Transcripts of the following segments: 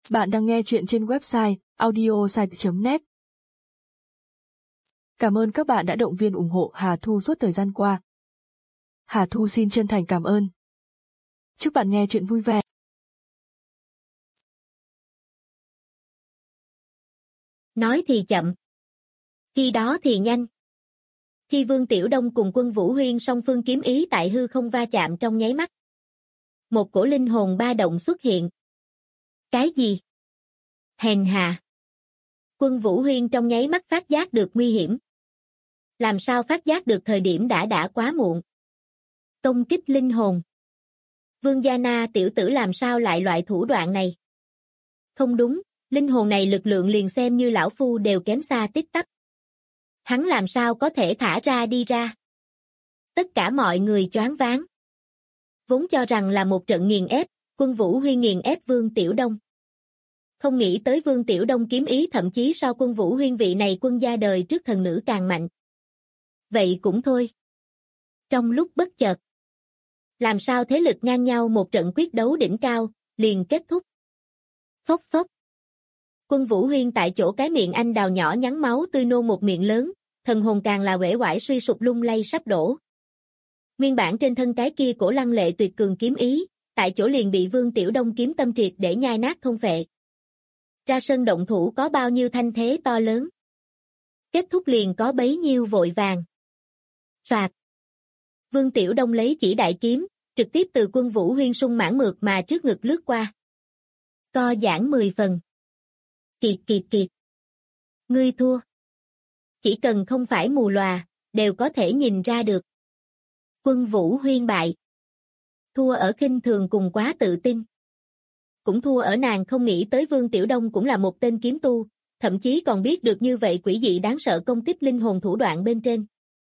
Bạn đang nghe chuyện trên website audiosite.net. Cảm ơn các bạn đã động viên ủng hộ Hà Thu suốt thời gian qua. Hà Thu xin chân thành cảm ơn. Chúc bạn nghe chuyện vui vẻ. Nói thì chậm, khi đó thì nhanh. Khi Vương Tiểu Đông cùng Quân Vũ Huyên song phương kiếm ý tại hư không va chạm trong nháy mắt, một cổ linh hồn ba động xuất hiện. Cái gì? Hèn hạ. Quân Vũ Huyên trong nháy mắt phát giác được nguy hiểm. Làm sao phát giác được thời điểm đã quá muộn? Công kích linh hồn. Vương Gia Na tiểu tử làm sao lại loại thủ đoạn này? Không đúng, linh hồn này lực lượng liền xem như lão phu đều kém xa tít tắp. Hắn làm sao có thể thả ra đi ra? Tất cả mọi người choáng váng. Vốn cho rằng là một trận nghiền ép, Quân Vũ Huyên nghiền ép Vương Tiểu Đông. Không nghĩ tới Vương Tiểu Đông kiếm ý thậm chí so Quân Vũ Huyên vị này quân gia đời trước thần nữ càng mạnh. Vậy cũng thôi. Trong lúc bất chợt, làm sao thế lực ngang nhau một trận quyết đấu đỉnh cao, liền kết thúc. Phốc phốc. Quân Vũ Huyên tại chỗ cái miệng anh đào nhỏ nhắn máu tươi nôn một miệng lớn, thần hồn càng là uể oải suy sụp lung lay sắp đổ. Nguyên bản trên thân cái kia cổ lăng lệ tuyệt cường kiếm ý, tại chỗ liền bị Vương Tiểu Đông kiếm tâm triệt để nhai nát thôn phệ. Ra sân động thủ có bao nhiêu thanh thế to lớn. Kết thúc liền có bấy nhiêu vội vàng. Soạt. Vương Tiểu Đông lấy chỉ đại kiếm, trực tiếp từ Quân Vũ Huyên sung mãn mượt mà trước ngực lướt qua. Co giãn 10 phần. Kiệt. Ngươi thua. Chỉ cần không phải mù lòa, đều có thể nhìn ra được. Quân Vũ Huyên bại. Thua ở khinh thường cùng quá tự tin. Cũng thua ở nàng không nghĩ tới Vương Tiểu Đông cũng là một tên kiếm tu, thậm chí còn biết được như vậy quỷ dị đáng sợ công kích linh hồn thủ đoạn bên trên.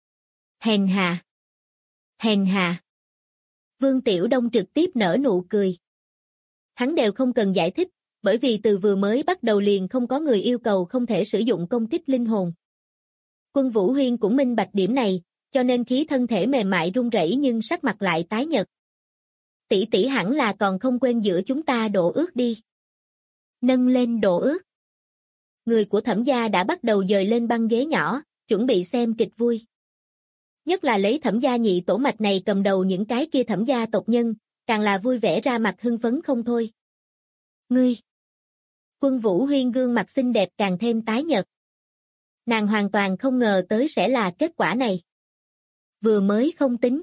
Hèn hạ. Hèn hạ. Vương Tiểu Đông trực tiếp nở nụ cười. Hắn đều không cần giải thích, bởi vì từ vừa mới bắt đầu liền không có người yêu cầu không thể sử dụng công kích linh hồn. Quân Vũ Huyên cũng minh bạch điểm này, cho nên khí thân thể mềm mại run rẩy nhưng sắc mặt lại tái nhợt. Tỷ tỷ hẳn là còn không quên giữa chúng ta độ ước đi. Nâng lên độ ước. Người của Thẩm gia đã bắt đầu dời lên băng ghế nhỏ, chuẩn bị xem kịch vui. Nhất là lấy Thẩm gia nhị tổ mạch này cầm đầu những cái kia Thẩm gia tộc nhân, càng là vui vẻ ra mặt hưng phấn không thôi. Ngươi! Quân Vũ Huyên gương mặt xinh đẹp càng thêm tái nhợt. Nàng hoàn toàn không ngờ tới sẽ là kết quả này. Vừa mới không tính.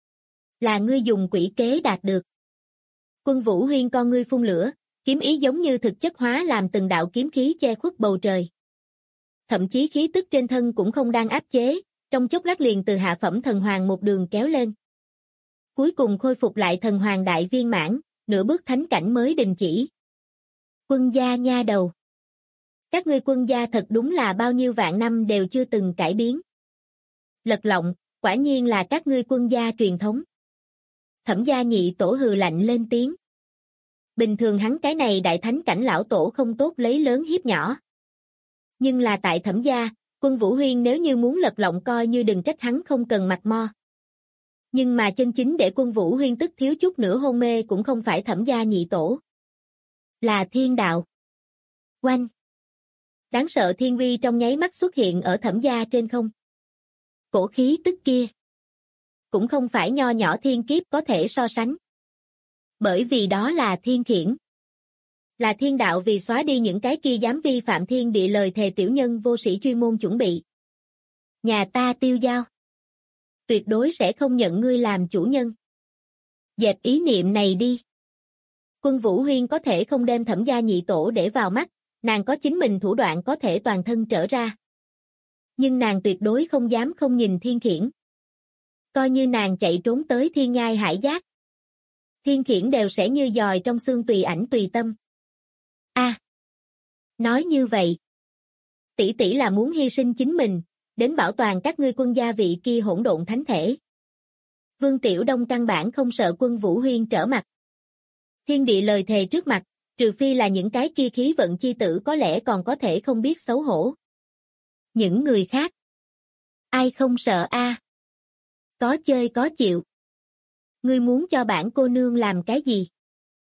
Là ngươi dùng quỷ kế đạt được. Quân Vũ Huyên con ngươi phun lửa, kiếm ý giống như thực chất hóa làm từng đạo kiếm khí che khuất bầu trời. Thậm chí khí tức trên thân cũng không đang áp chế, trong chốc lát liền từ hạ phẩm thần hoàng một đường kéo lên. Cuối cùng khôi phục lại thần hoàng đại viên mãn, nửa bước thánh cảnh mới đình chỉ. Quân gia nha đầu. Các ngươi quân gia thật đúng là bao nhiêu vạn năm đều chưa từng cải biến. Lật lọng, quả nhiên là các ngươi quân gia truyền thống. Thẩm gia nhị tổ hừ lạnh lên tiếng. Bình thường hắn cái này đại thánh cảnh lão tổ không tốt lấy lớn hiếp nhỏ. Nhưng là tại Thẩm gia, Quân Vũ Huyên nếu như muốn lật lọng coi như đừng trách hắn không cần mặt mo. Nhưng mà chân chính để Quân Vũ Huyên tức thiếu chút nữa hôn mê cũng không phải Thẩm gia nhị tổ. Là thiên đạo. Oanh. Đáng sợ thiên uy trong nháy mắt xuất hiện ở Thẩm gia trên không. Cổ khí tức kia. Cũng không phải nho nhỏ thiên kiếp có thể so sánh. Bởi vì đó là thiên khiển. Là thiên đạo vì xóa đi những cái kia dám vi phạm thiên địa lời thề tiểu nhân vô sĩ chuyên môn chuẩn bị. Nhà ta tiêu giao. Tuyệt đối sẽ không nhận ngươi làm chủ nhân. Dẹp ý niệm này đi. Quân Vũ Huyên có thể không đem Thẩm gia nhị tổ để vào mắt, nàng có chính mình thủ đoạn có thể toàn thân trở ra. Nhưng nàng tuyệt đối không dám không nhìn thiên khiển. Coi như nàng chạy trốn tới thiên nhai hải giác. Thiên khiển đều sẽ như dòi trong xương tùy ảnh tùy tâm. Nói như vậy. Tỷ tỷ là muốn hy sinh chính mình, đến bảo toàn các ngươi quân gia vị kia hỗn độn thánh thể. Vương Tiểu Đông căn bản không sợ Quân Vũ Huyên trở mặt. Thiên địa lời thề trước mặt, trừ phi là những cái kia khí vận chi tử có lẽ còn có thể không biết xấu hổ. Những người khác. Ai không sợ a? Có chơi có chịu. Ngươi muốn cho bản cô nương làm cái gì?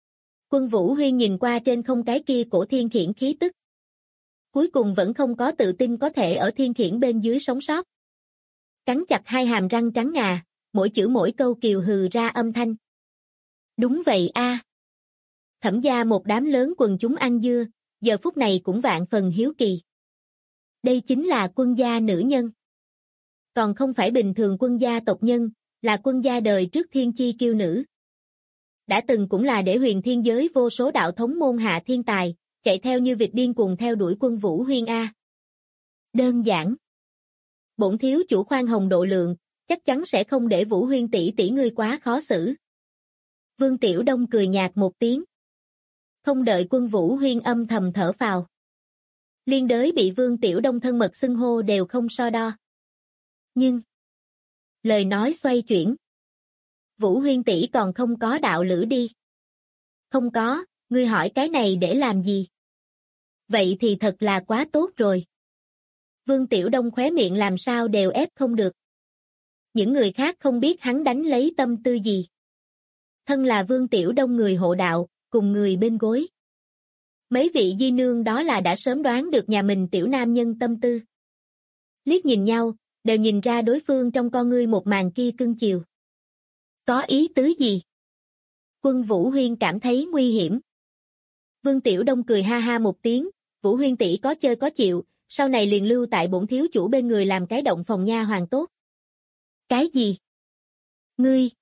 Quân Vũ Huyên nhìn qua trên không cái kia cổ thiên khiển khí tức. Cuối cùng vẫn không có tự tin có thể ở thiên khiển bên dưới sống sót. Cắn chặt hai hàm răng trắng ngà, mỗi chữ mỗi câu kiều hừ ra âm thanh. Đúng vậy a. Thẩm gia một đám lớn quần chúng ăn dưa, giờ phút này cũng vạn phần hiếu kỳ. Đây chính là quân gia nữ nhân. Còn không phải bình thường quân gia tộc nhân, là quân gia đời trước thiên chi kiêu nữ. Đã từng cũng là để huyền thiên giới vô số đạo thống môn hạ thiên tài, chạy theo như vịt điên cuồng theo đuổi Quân Vũ Huyên a. Đơn giản. Bổn thiếu chủ khoan hồng độ lượng, chắc chắn sẽ không để Vũ Huyên tỷ tỷ ngươi quá khó xử. Vương Tiểu Đông cười nhạt một tiếng. Không đợi Quân Vũ Huyên âm thầm thở phào. Liên đới bị Vương Tiểu Đông thân mật xưng hô đều không so đo. Nhưng, lời nói xoay chuyển. Vũ Huyên tỷ còn không có đạo lữ đi. Không có, ngươi hỏi cái này để làm gì? Vậy thì thật là quá tốt rồi. Vương Tiểu Đông khóe miệng làm sao đều ép không được. Những người khác không biết hắn đánh lấy tâm tư gì. Thân là Vương Tiểu Đông người hộ đạo, cùng người bên gối. Mấy vị di nương đó là đã sớm đoán được nhà mình tiểu nam nhân tâm tư. Liếc nhìn nhau, đều nhìn ra đối phương trong con ngươi một màn kia cưng chiều. Có ý tứ gì? Quân Vũ Huyên cảm thấy nguy hiểm. Vương Tiểu Đông cười ha ha một tiếng, Vũ Huyên tỷ có chơi có chịu, sau này liền lưu tại bổn thiếu chủ bên người làm cái động phòng nha hoàn tốt. Cái gì? Ngươi.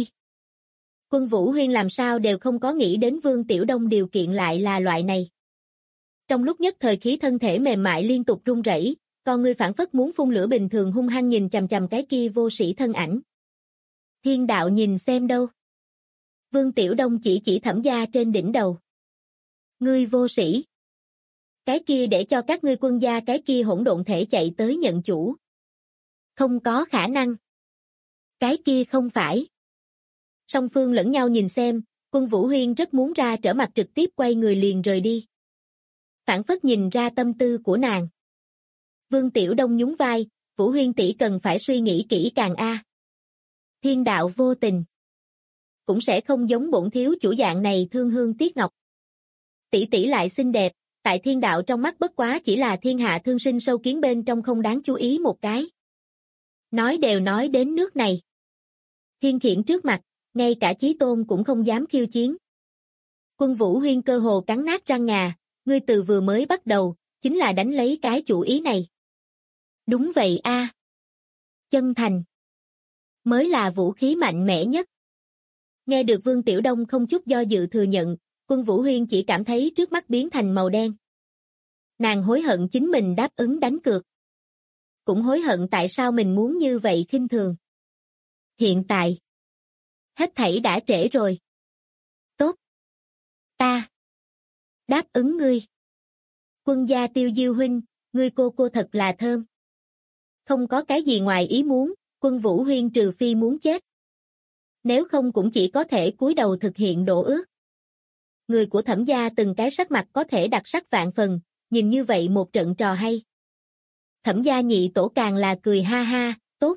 Quân Vũ Huyên làm sao đều không có nghĩ đến Vương Tiểu Đông điều kiện lại là loại này. Trong lúc nhất thời khí thân thể mềm mại liên tục run rẩy, con ngươi phảng phất muốn phun lửa bình thường hung hăng nhìn chằm chằm cái kia vô sĩ thân ảnh. Thiên đạo nhìn xem đâu. Vương Tiểu Đông chỉ Thẩm gia trên đỉnh đầu. Ngươi vô sĩ. Cái kia để cho các ngươi quân gia cái kia hỗn độn thể chạy tới nhận chủ. Không có khả năng. Cái kia không phải. Song phương lẫn nhau nhìn xem, Quân Vũ Huyên rất muốn ra trở mặt trực tiếp quay người liền rời đi. Phảng phất nhìn ra tâm tư của nàng. Vương Tiểu Đông nhún vai, Vũ Huyên tỷ cần phải suy nghĩ kỹ càng a. Thiên đạo vô tình. Cũng sẽ không giống bổn thiếu chủ dạng này thương hương tiếc ngọc. Tỷ tỷ lại xinh đẹp, tại thiên đạo trong mắt bất quá chỉ là thiên hạ thương sinh sâu kiến bên trong không đáng chú ý một cái. Nói đều nói đến nước này. Thiên khiển trước mặt, ngay cả Chí Tôn cũng không dám khiêu chiến. Quân Vũ Huyên cơ hồ cắn nát răng ngà, ngươi từ vừa mới bắt đầu, chính là đánh lấy cái chủ ý này. Đúng vậy a. Chân thành. Mới là vũ khí mạnh mẽ nhất. Nghe được Vương Tiểu Đông không chút do dự thừa nhận, Quân Vũ Huyên chỉ cảm thấy trước mắt biến thành màu đen. Nàng hối hận chính mình đáp ứng đánh cược. Cũng hối hận tại sao mình muốn như vậy khinh thường. Hiện tại, hết thảy đã trễ rồi. Tốt. Ta đáp ứng ngươi. Quân gia Tiêu Diêu huynh, ngươi cô thật là thơm. Không có cái gì ngoài ý muốn, Quân Vũ Huyên trừ phi muốn chết. Nếu không cũng chỉ có thể cúi đầu thực hiện đổ ước. Người của Thẩm gia từng cái sắc mặt có thể đặc sắc vạn phần, nhìn như vậy một trận trò hay. Thẩm gia nhị tổ càng là cười ha ha, tốt.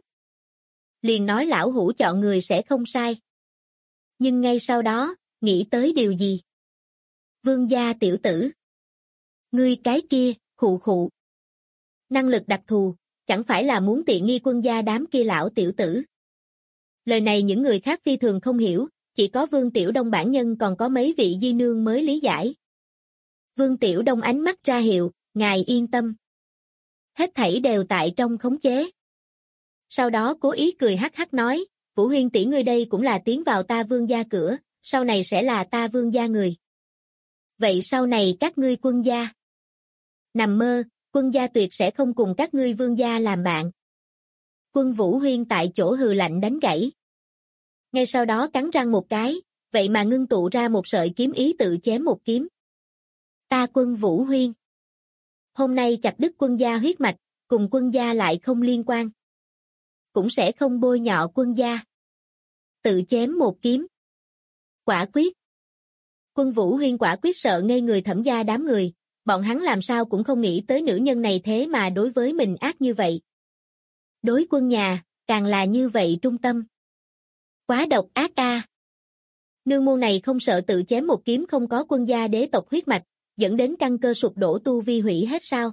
Liền nói lão hủ chọn người sẽ không sai. Nhưng ngay sau đó, nghĩ tới điều gì? Vương gia tiểu tử. Ngươi cái kia, khụ. Năng lực đặc thù, chẳng phải là muốn tiện nghi quân gia đám kia lão tiểu tử. Lời này những người khác phi thường không hiểu, chỉ có Vương Tiểu Đông bản nhân còn có mấy vị di nương mới lý giải. Vương Tiểu Đông ánh mắt ra hiệu, ngài yên tâm. Hết thảy đều tại trong khống chế. Sau đó cố ý cười hắc hắc nói, Vũ Huyên tỷ ngươi đây cũng là tiến vào ta Vương gia cửa, sau này sẽ là ta Vương gia người. Vậy sau này các ngươi quân gia? Nằm mơ, quân gia tuyệt sẽ không cùng các ngươi Vương gia làm bạn. Quân Vũ Huyên tại chỗ hừ lạnh đánh gãy. Ngay sau đó cắn răng một cái, vậy mà ngưng tụ ra một sợi kiếm ý tự chém một kiếm. Ta Quân Vũ Huyên. Hôm nay chặt đứt quân gia huyết mạch, cùng quân gia lại không liên quan. Cũng sẽ không bôi nhọ quân gia. Tự chém một kiếm. Quả quyết. Quân Vũ Huyên quả quyết sợ ngây người Thẩm gia đám người, bọn hắn làm sao cũng không nghĩ tới nữ nhân này thế mà đối với mình ác như vậy. Đối quân nhà, càng là như vậy trung tâm. Quá độc ác a. Nương môn này không sợ tự chém một kiếm không có quân gia đế tộc huyết mạch, dẫn đến căn cơ sụp đổ tu vi hủy hết sao?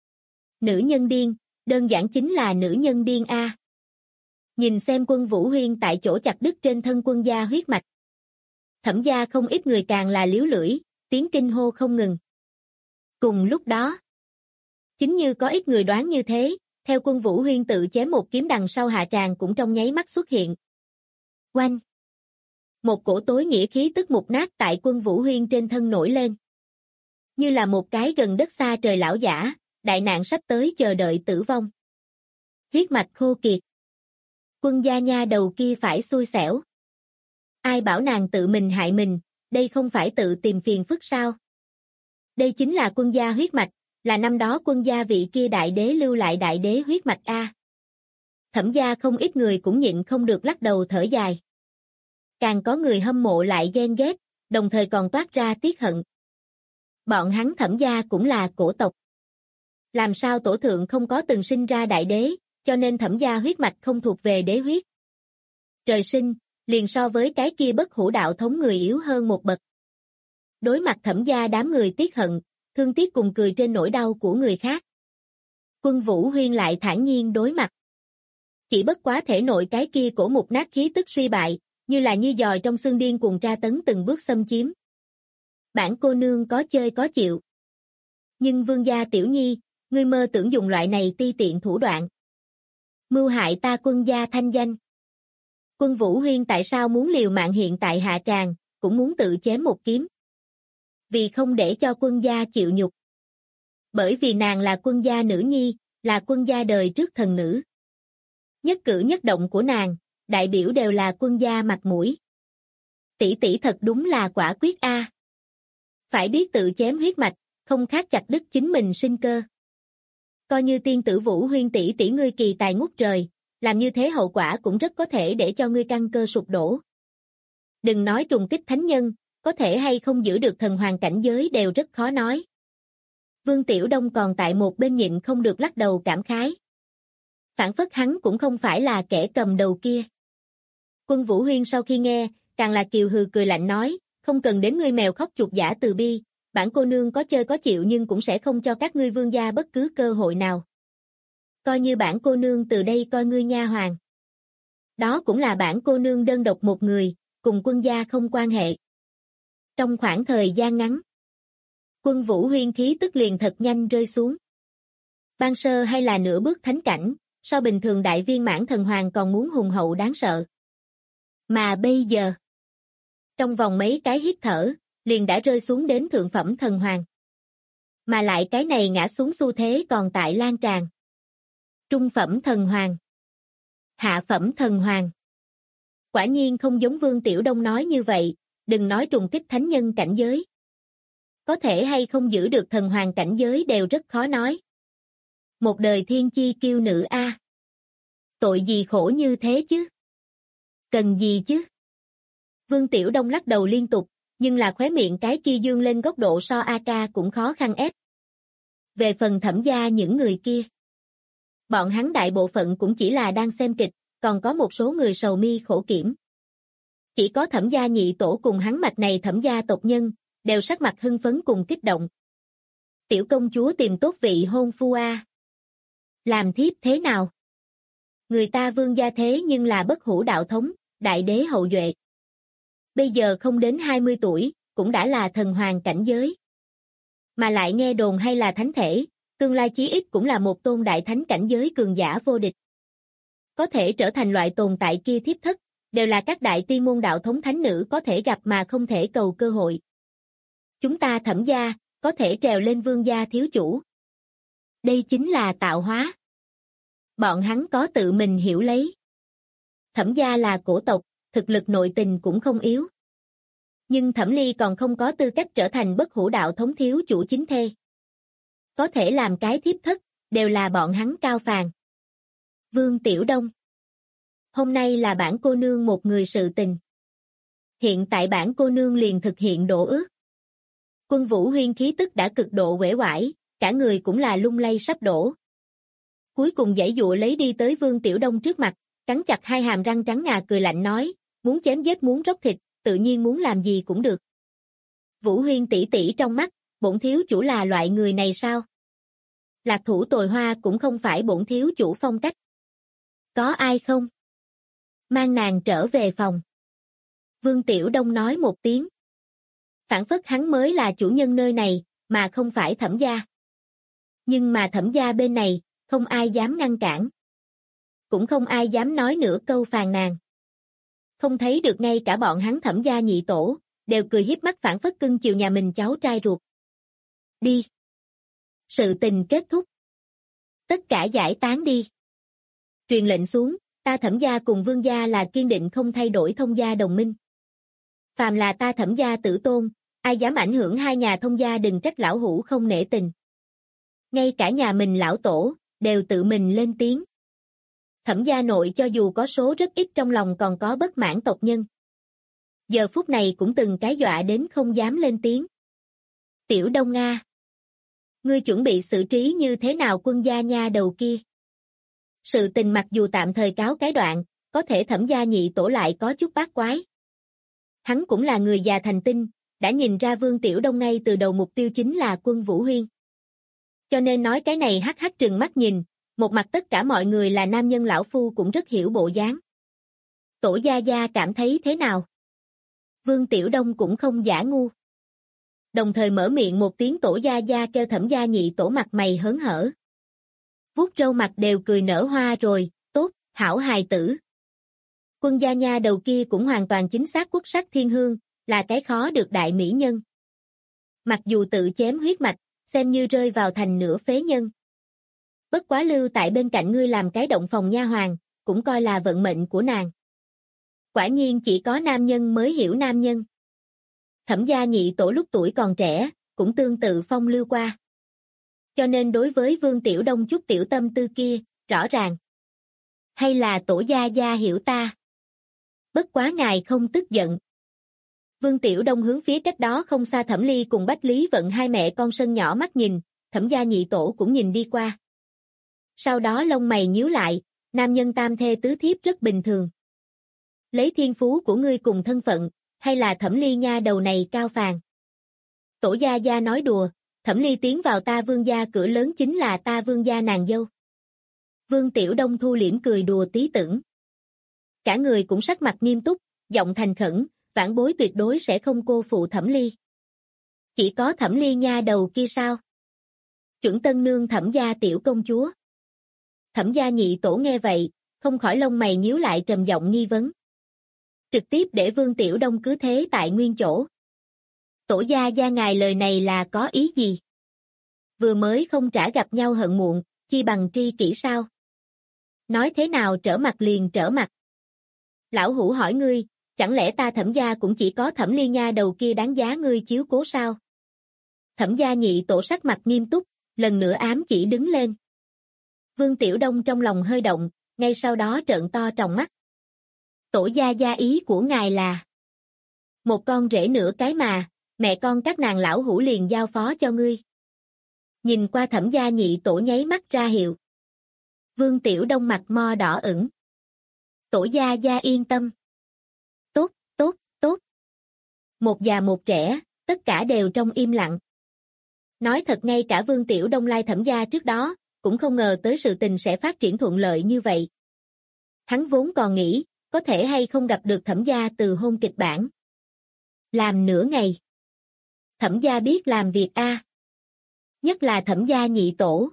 Nữ nhân điên, đơn giản chính là nữ nhân điên a. Nhìn xem Quân Vũ Huyên tại chỗ chặt đứt trên thân quân gia huyết mạch. Thẩm gia không ít người càng là liếu lưỡi, tiếng kinh hô không ngừng. Cùng lúc đó, chính như có ít người đoán như thế, theo Quân Vũ Huyên tự chém một kiếm đằng sau hạ tràng cũng trong nháy mắt xuất hiện. Oanh! Một cổ tối nghĩa khí tức mục nát tại Quân Vũ Huyên trên thân nổi lên. Như là một cái gần đất xa trời lão giả, đại nạn sắp tới chờ đợi tử vong. Huyết mạch khô kiệt. Quân gia nha đầu kia phải xui xẻo. Ai bảo nàng tự mình hại mình, đây không phải tự tìm phiền phức sao? Đây chính là quân gia huyết mạch, là năm đó quân gia vị kia đại đế lưu lại đại đế huyết mạch a. Thẩm gia không ít người cũng nhịn không được lắc đầu thở dài. Càng có người hâm mộ lại ghen ghét, đồng thời còn toát ra tiếc hận. Bọn hắn Thẩm gia cũng là cổ tộc. Làm sao tổ thượng không có từng sinh ra đại đế, cho nên Thẩm gia huyết mạch không thuộc về đế huyết. Trời sinh, liền so với cái kia bất hủ đạo thống người yếu hơn một bậc. Đối mặt Thẩm gia đám người tiếc hận, thương tiếc cùng cười trên nỗi đau của người khác. Quân Vũ Huyên lại thản nhiên đối mặt. Chỉ bất quá thể nội cái kia cổ mục nát khí tức suy bại, như là như dòi trong xương điên cuồng tra tấn từng bước xâm chiếm. Bản cô nương có chơi có chịu. Nhưng vương gia tiểu nhi, ngươi mơ tưởng dùng loại này ti tiện thủ đoạn. Mưu hại ta quân gia thanh danh. Quân Vũ Huyên tại sao muốn liều mạng hiện tại hạ tràng, cũng muốn tự chém một kiếm. Vì không để cho quân gia chịu nhục. Bởi vì nàng là quân gia nữ nhi, là quân gia đời trước thần nữ. Nhất cử nhất động của nàng, đại biểu đều là quân gia mặt mũi. Tỷ tỷ thật đúng là quả quyết a. Phải biết tự chém huyết mạch, không khác chặt đứt chính mình sinh cơ. Coi như tiên tử Vũ Huyên tỷ tỷ ngươi kỳ tài ngút trời, làm như thế hậu quả cũng rất có thể để cho ngươi căn cơ sụp đổ. Đừng nói trùng kích thánh nhân, có thể hay không giữ được thần hoàng cảnh giới đều rất khó nói. Vương Tiểu Đông còn tại một bên nhịn không được lắc đầu cảm khái. Phản phất hắn cũng không phải là kẻ cầm đầu kia. Quân Vũ Huyên sau khi nghe, càng là kiều hừ cười lạnh nói, không cần đến ngươi mèo khóc chuột giả từ bi, bản cô nương có chơi có chịu nhưng cũng sẽ không cho các ngươi vương gia bất cứ cơ hội nào. Coi như bản cô nương từ đây coi ngươi nha hoàn. Đó cũng là bản cô nương đơn độc một người, cùng quân gia không quan hệ. Trong khoảng thời gian ngắn, Quân Vũ Huyên khí tức liền thật nhanh rơi xuống. Ban sơ hay là nửa bước thánh cảnh, so bình thường đại viên mãn thần hoàng còn muốn hùng hậu đáng sợ. Mà bây giờ, trong vòng mấy cái hít thở, liền đã rơi xuống đến thượng phẩm thần hoàng. Mà lại cái này ngã xuống xu thế còn tại lan tràn. Trung phẩm thần hoàng. Hạ phẩm thần hoàng. Quả nhiên không giống Vương Tiểu Đông nói như vậy, đừng nói trùng kích thánh nhân cảnh giới. Có thể hay không giữ được thần hoàng cảnh giới đều rất khó nói. Một đời thiên chi kiêu nữ a. Tội gì khổ như thế chứ? Cần gì chứ? Vương Tiểu Đông lắc đầu liên tục, nhưng là khóe miệng cái kia dương lên góc độ so AK cũng khó khăn ép. Về phần Thẩm gia những người kia, bọn hắn đại bộ phận cũng chỉ là đang xem kịch, còn có một số người sầu mi khổ kiểm. Chỉ có Thẩm gia nhị tổ cùng hắn mạch này Thẩm gia tộc nhân, đều sắc mặt hưng phấn cùng kích động. Tiểu công chúa tìm tốt vị hôn phu a. Làm thiếp thế nào? Người ta vương gia thế nhưng là bất hủ đạo thống, đại đế hậu duệ. Bây giờ không đến 20 tuổi, cũng đã là thần hoàng cảnh giới. Mà lại nghe đồn hay là thánh thể, tương lai chí ít cũng là một tôn đại thánh cảnh giới cường giả vô địch. Có thể trở thành loại tồn tại kia thiếp thất, đều là các đại tiên môn đạo thống thánh nữ có thể gặp mà không thể cầu cơ hội. Chúng ta Thẩm gia, có thể trèo lên vương gia thiếu chủ. Đây chính là tạo hóa. Bọn hắn có tự mình hiểu lấy. Thẩm gia là cổ tộc, thực lực nội tình cũng không yếu. Nhưng Thẩm Ly còn không có tư cách trở thành bất hủ đạo thống thiếu chủ chính thê. Có thể làm cái thiếp thất, đều là bọn hắn cao phàn. Vương Tiểu Đông. Hôm nay là bản cô nương một người sự tình. Hiện tại bản cô nương liền thực hiện độ ước. Quân Vũ Huyên khí tức đã cực độ uể oải, cả người cũng là lung lay sắp đổ. Cuối cùng giãy giụa lấy đi tới Vương Tiểu Đông trước mặt, cắn chặt hai hàm răng trắng ngà cười lạnh nói, muốn chém giết muốn róc thịt, tự nhiên muốn làm gì cũng được. Vũ Huyên tỷ tỷ trong mắt, bổn thiếu chủ là loại người này sao? Lạc thủ tồi hoa cũng không phải bổn thiếu chủ phong cách. Có ai không? Mang nàng trở về phòng. Vương Tiểu Đông nói một tiếng. Phản phất hắn mới là chủ nhân nơi này, mà không phải Thẩm gia. Nhưng mà Thẩm gia bên này, không ai dám ngăn cản. Cũng không ai dám nói nửa câu phàn nàn. Không thấy được ngay cả bọn hắn Thẩm gia nhị tổ, đều cười hiếp mắt phản phất cưng chiều nhà mình cháu trai ruột. Đi. Sự tình kết thúc. Tất cả giải tán đi. Truyền lệnh xuống, ta Thẩm gia cùng Vương gia là kiên định không thay đổi thông gia đồng minh. Phàm là ta Thẩm gia tử tôn, ai dám ảnh hưởng hai nhà thông gia đừng trách lão hủ không nể tình. Ngay cả nhà mình lão tổ, đều tự mình lên tiếng. Thẩm gia nội cho dù có số rất ít trong lòng còn có bất mãn tộc nhân. Giờ phút này cũng từng cái dọa đến không dám lên tiếng. Tiểu Đông Nga. Ngươi chuẩn bị xử trí như thế nào quân gia nha đầu kia? Sự tình mặc dù tạm thời cáo cái đoạn, có thể Thẩm gia nhị tổ lại có chút bát quái. Hắn cũng là người già thành tinh, đã nhìn ra Vương Tiểu Đông ngay từ đầu mục tiêu chính là quân Vũ Huyên. Cho nên nói cái này hắc hắc trừng mắt nhìn, một mặt tất cả mọi người là nam nhân lão phu cũng rất hiểu bộ dáng. Tổ gia gia cảm thấy thế nào? Vương Tiểu Đông cũng không giả ngu. Đồng thời mở miệng một tiếng tổ gia gia kêu Thẩm gia nhị tổ mặt mày hớn hở. Vuốt râu mặt đều cười nở hoa rồi, tốt, hảo hài tử. Quân gia nha đầu kia cũng hoàn toàn chính xác quốc sắc thiên hương, là cái khó được đại mỹ nhân. Mặc dù tự chém huyết mạch, xem như rơi vào thành nửa phế nhân. Bất quá lưu tại bên cạnh ngươi làm cái động phòng nha hoàn, cũng coi là vận mệnh của nàng. Quả nhiên chỉ có nam nhân mới hiểu nam nhân. Thẩm gia nhị tổ lúc tuổi còn trẻ, cũng tương tự phong lưu qua. Cho nên đối với Vương Tiểu Đông chút tiểu tâm tư kia, rõ ràng. Hay là tổ gia gia hiểu ta? Bất quá ngài không tức giận. Vương Tiểu Đông hướng phía cách đó không xa Thẩm Ly cùng Bách Lý Vận hai mẹ con sân nhỏ mắt nhìn, Thẩm gia nhị tổ cũng nhìn đi qua. Sau đó lông mày nhíu lại, nam nhân tam thê tứ thiếp rất bình thường. Lấy thiên phú của ngươi cùng thân phận, hay là Thẩm Ly nha đầu này cao phàn? Tổ gia gia nói đùa, Thẩm Ly tiến vào ta Vương gia cửa lớn chính là ta Vương gia nàng dâu. Vương Tiểu Đông thu liễm cười đùa tí tưởng. Cả người cũng sắc mặt nghiêm túc, giọng thành khẩn, vãn bối tuyệt đối sẽ không cô phụ Thẩm Ly. Chỉ có Thẩm Ly nha đầu kia sao? Chuẩn tân nương Thẩm gia tiểu công chúa. Thẩm gia nhị tổ nghe vậy, không khỏi lông mày nhíu lại trầm giọng nghi vấn. Trực tiếp để Vương Tiểu Đông cứ thế tại nguyên chỗ. Tổ gia gia ngài lời này là có ý gì? Vừa mới không trả gặp nhau hận muộn, chi bằng tri kỷ sao? Nói thế nào trở mặt liền trở mặt. Lão hủ hỏi ngươi, chẳng lẽ ta Thẩm gia cũng chỉ có Thẩm Ly nha đầu kia đáng giá ngươi chiếu cố sao? Thẩm gia nhị tổ sắc mặt nghiêm túc, lần nữa ám chỉ đứng lên. Vương Tiểu Đông trong lòng hơi động, ngay sau đó trợn to tròng mắt. Tổ gia gia ý của ngài là một con rể nửa cái mà, mẹ con các nàng lão hủ liền giao phó cho ngươi. Nhìn qua Thẩm gia nhị tổ nháy mắt ra hiệu. Vương Tiểu Đông mặt mo đỏ ửng. Tổ gia gia yên tâm. Tốt, tốt, tốt. Một già một trẻ, tất cả đều trong im lặng. Nói thật ngay cả Vương Tiểu Đông lai Thẩm gia trước đó, cũng không ngờ tới sự tình sẽ phát triển thuận lợi như vậy. Hắn vốn còn nghĩ, có thể hay không gặp được Thẩm gia từ hôn kịch bản. Làm nửa ngày. Thẩm gia biết làm việc a. Nhất là Thẩm gia nhị tổ,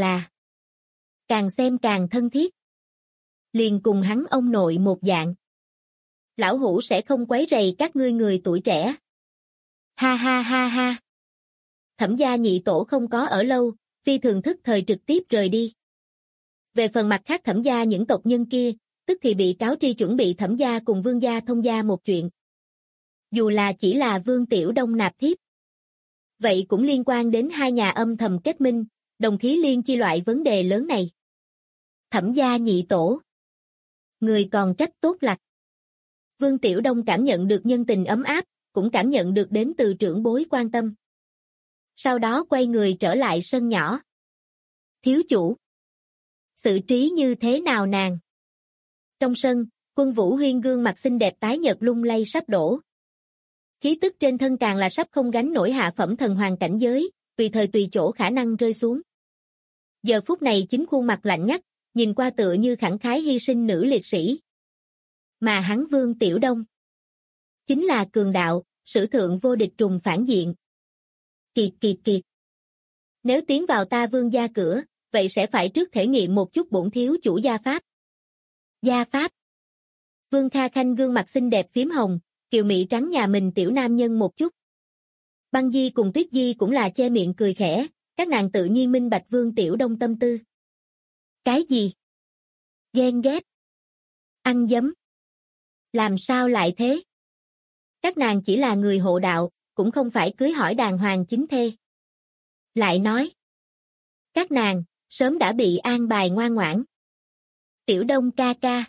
càng xem càng thân thiết. Liền cùng hắn ông nội một dạng. Lão hủ sẽ không quấy rầy các ngươi người tuổi trẻ. Ha ha ha ha. Thẩm gia nhị tổ không có ở lâu, phi thường thức thời trực tiếp rời đi. Về phần mặt khác Thẩm gia những tộc nhân kia, tức thì bị cáo tri chuẩn bị Thẩm gia cùng Vương gia thông gia một chuyện. Dù là chỉ là Vương Tiểu Đông nạp thiếp. Vậy cũng liên quan đến hai nhà âm thầm kết minh, đồng khí liên chi loại vấn đề lớn này. Thẩm gia nhị tổ. Người còn trách tốt lặt. Vương Tiểu Đông cảm nhận được nhân tình ấm áp, cũng cảm nhận được đến từ trưởng bối quan tâm. Sau đó quay người trở lại sân nhỏ. Thiếu chủ. Xử trí như thế nào nàng? Trong sân, Quân Vũ Huyên gương mặt xinh đẹp tái nhợt lung lay sắp đổ, Khí tức trên thân càng là sắp không gánh nổi hạ phẩm thần hoàng cảnh giới, tùy thời tùy chỗ khả năng rơi xuống. Giờ phút này chính khuôn mặt lạnh ngắt, nhìn qua tựa như khẳng khái hy sinh nữ liệt sĩ. Mà hắn Vương Tiểu Đông chính là cường đạo, sử thượng vô địch trùng phản diện. Kiệt kiệt kiệt. Nếu tiến vào ta Vương gia cửa, vậy sẽ phải trước thể nghiệm một chút bổn thiếu chủ gia pháp. Gia pháp. Vương Kha Khanh gương mặt xinh đẹp phím hồng, kiều mị trắng nhà mình tiểu nam nhân một chút. Băng Di cùng Tuyết Di cũng là che miệng cười khẽ, các nàng tự nhiên minh bạch Vương Tiểu Đông tâm tư. Cái gì? Ghen ghét? Ăn dấm? Làm sao lại thế? Các nàng chỉ là người hộ đạo, cũng không phải cưới hỏi đàng hoàng chính thê. Lại nói, các nàng, sớm đã bị an bài ngoan ngoãn. Tiểu Đông ca ca.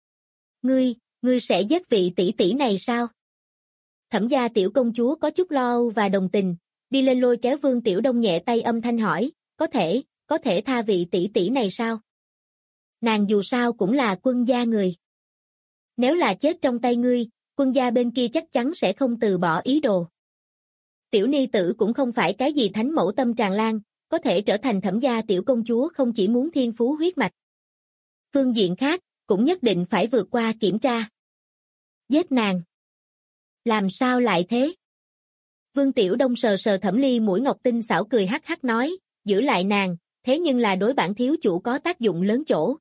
Ngươi sẽ giết vị tỷ tỷ này sao? Thẩm gia tiểu công chúa có chút lo âu và đồng tình, đi lên lôi kéo Vương Tiểu Đông nhẹ tay âm thanh hỏi, có thể tha vị tỷ tỷ này sao? Nàng dù sao cũng là quân gia người. Nếu là chết trong tay ngươi, quân gia bên kia chắc chắn sẽ không từ bỏ ý đồ. Tiểu ni tử cũng không phải cái gì thánh mẫu tâm tràn lan, có thể trở thành Thẩm gia tiểu công chúa không chỉ muốn thiên phú huyết mạch. Phương diện khác, cũng nhất định phải vượt qua kiểm tra. Giết nàng. Làm sao lại thế? Vương Tiểu Đông sờ sờ Thẩm Ly mũi ngọc tinh xảo cười hắc hắc nói, giữ lại nàng, thế nhưng là đối bản thiếu chủ có tác dụng lớn chỗ.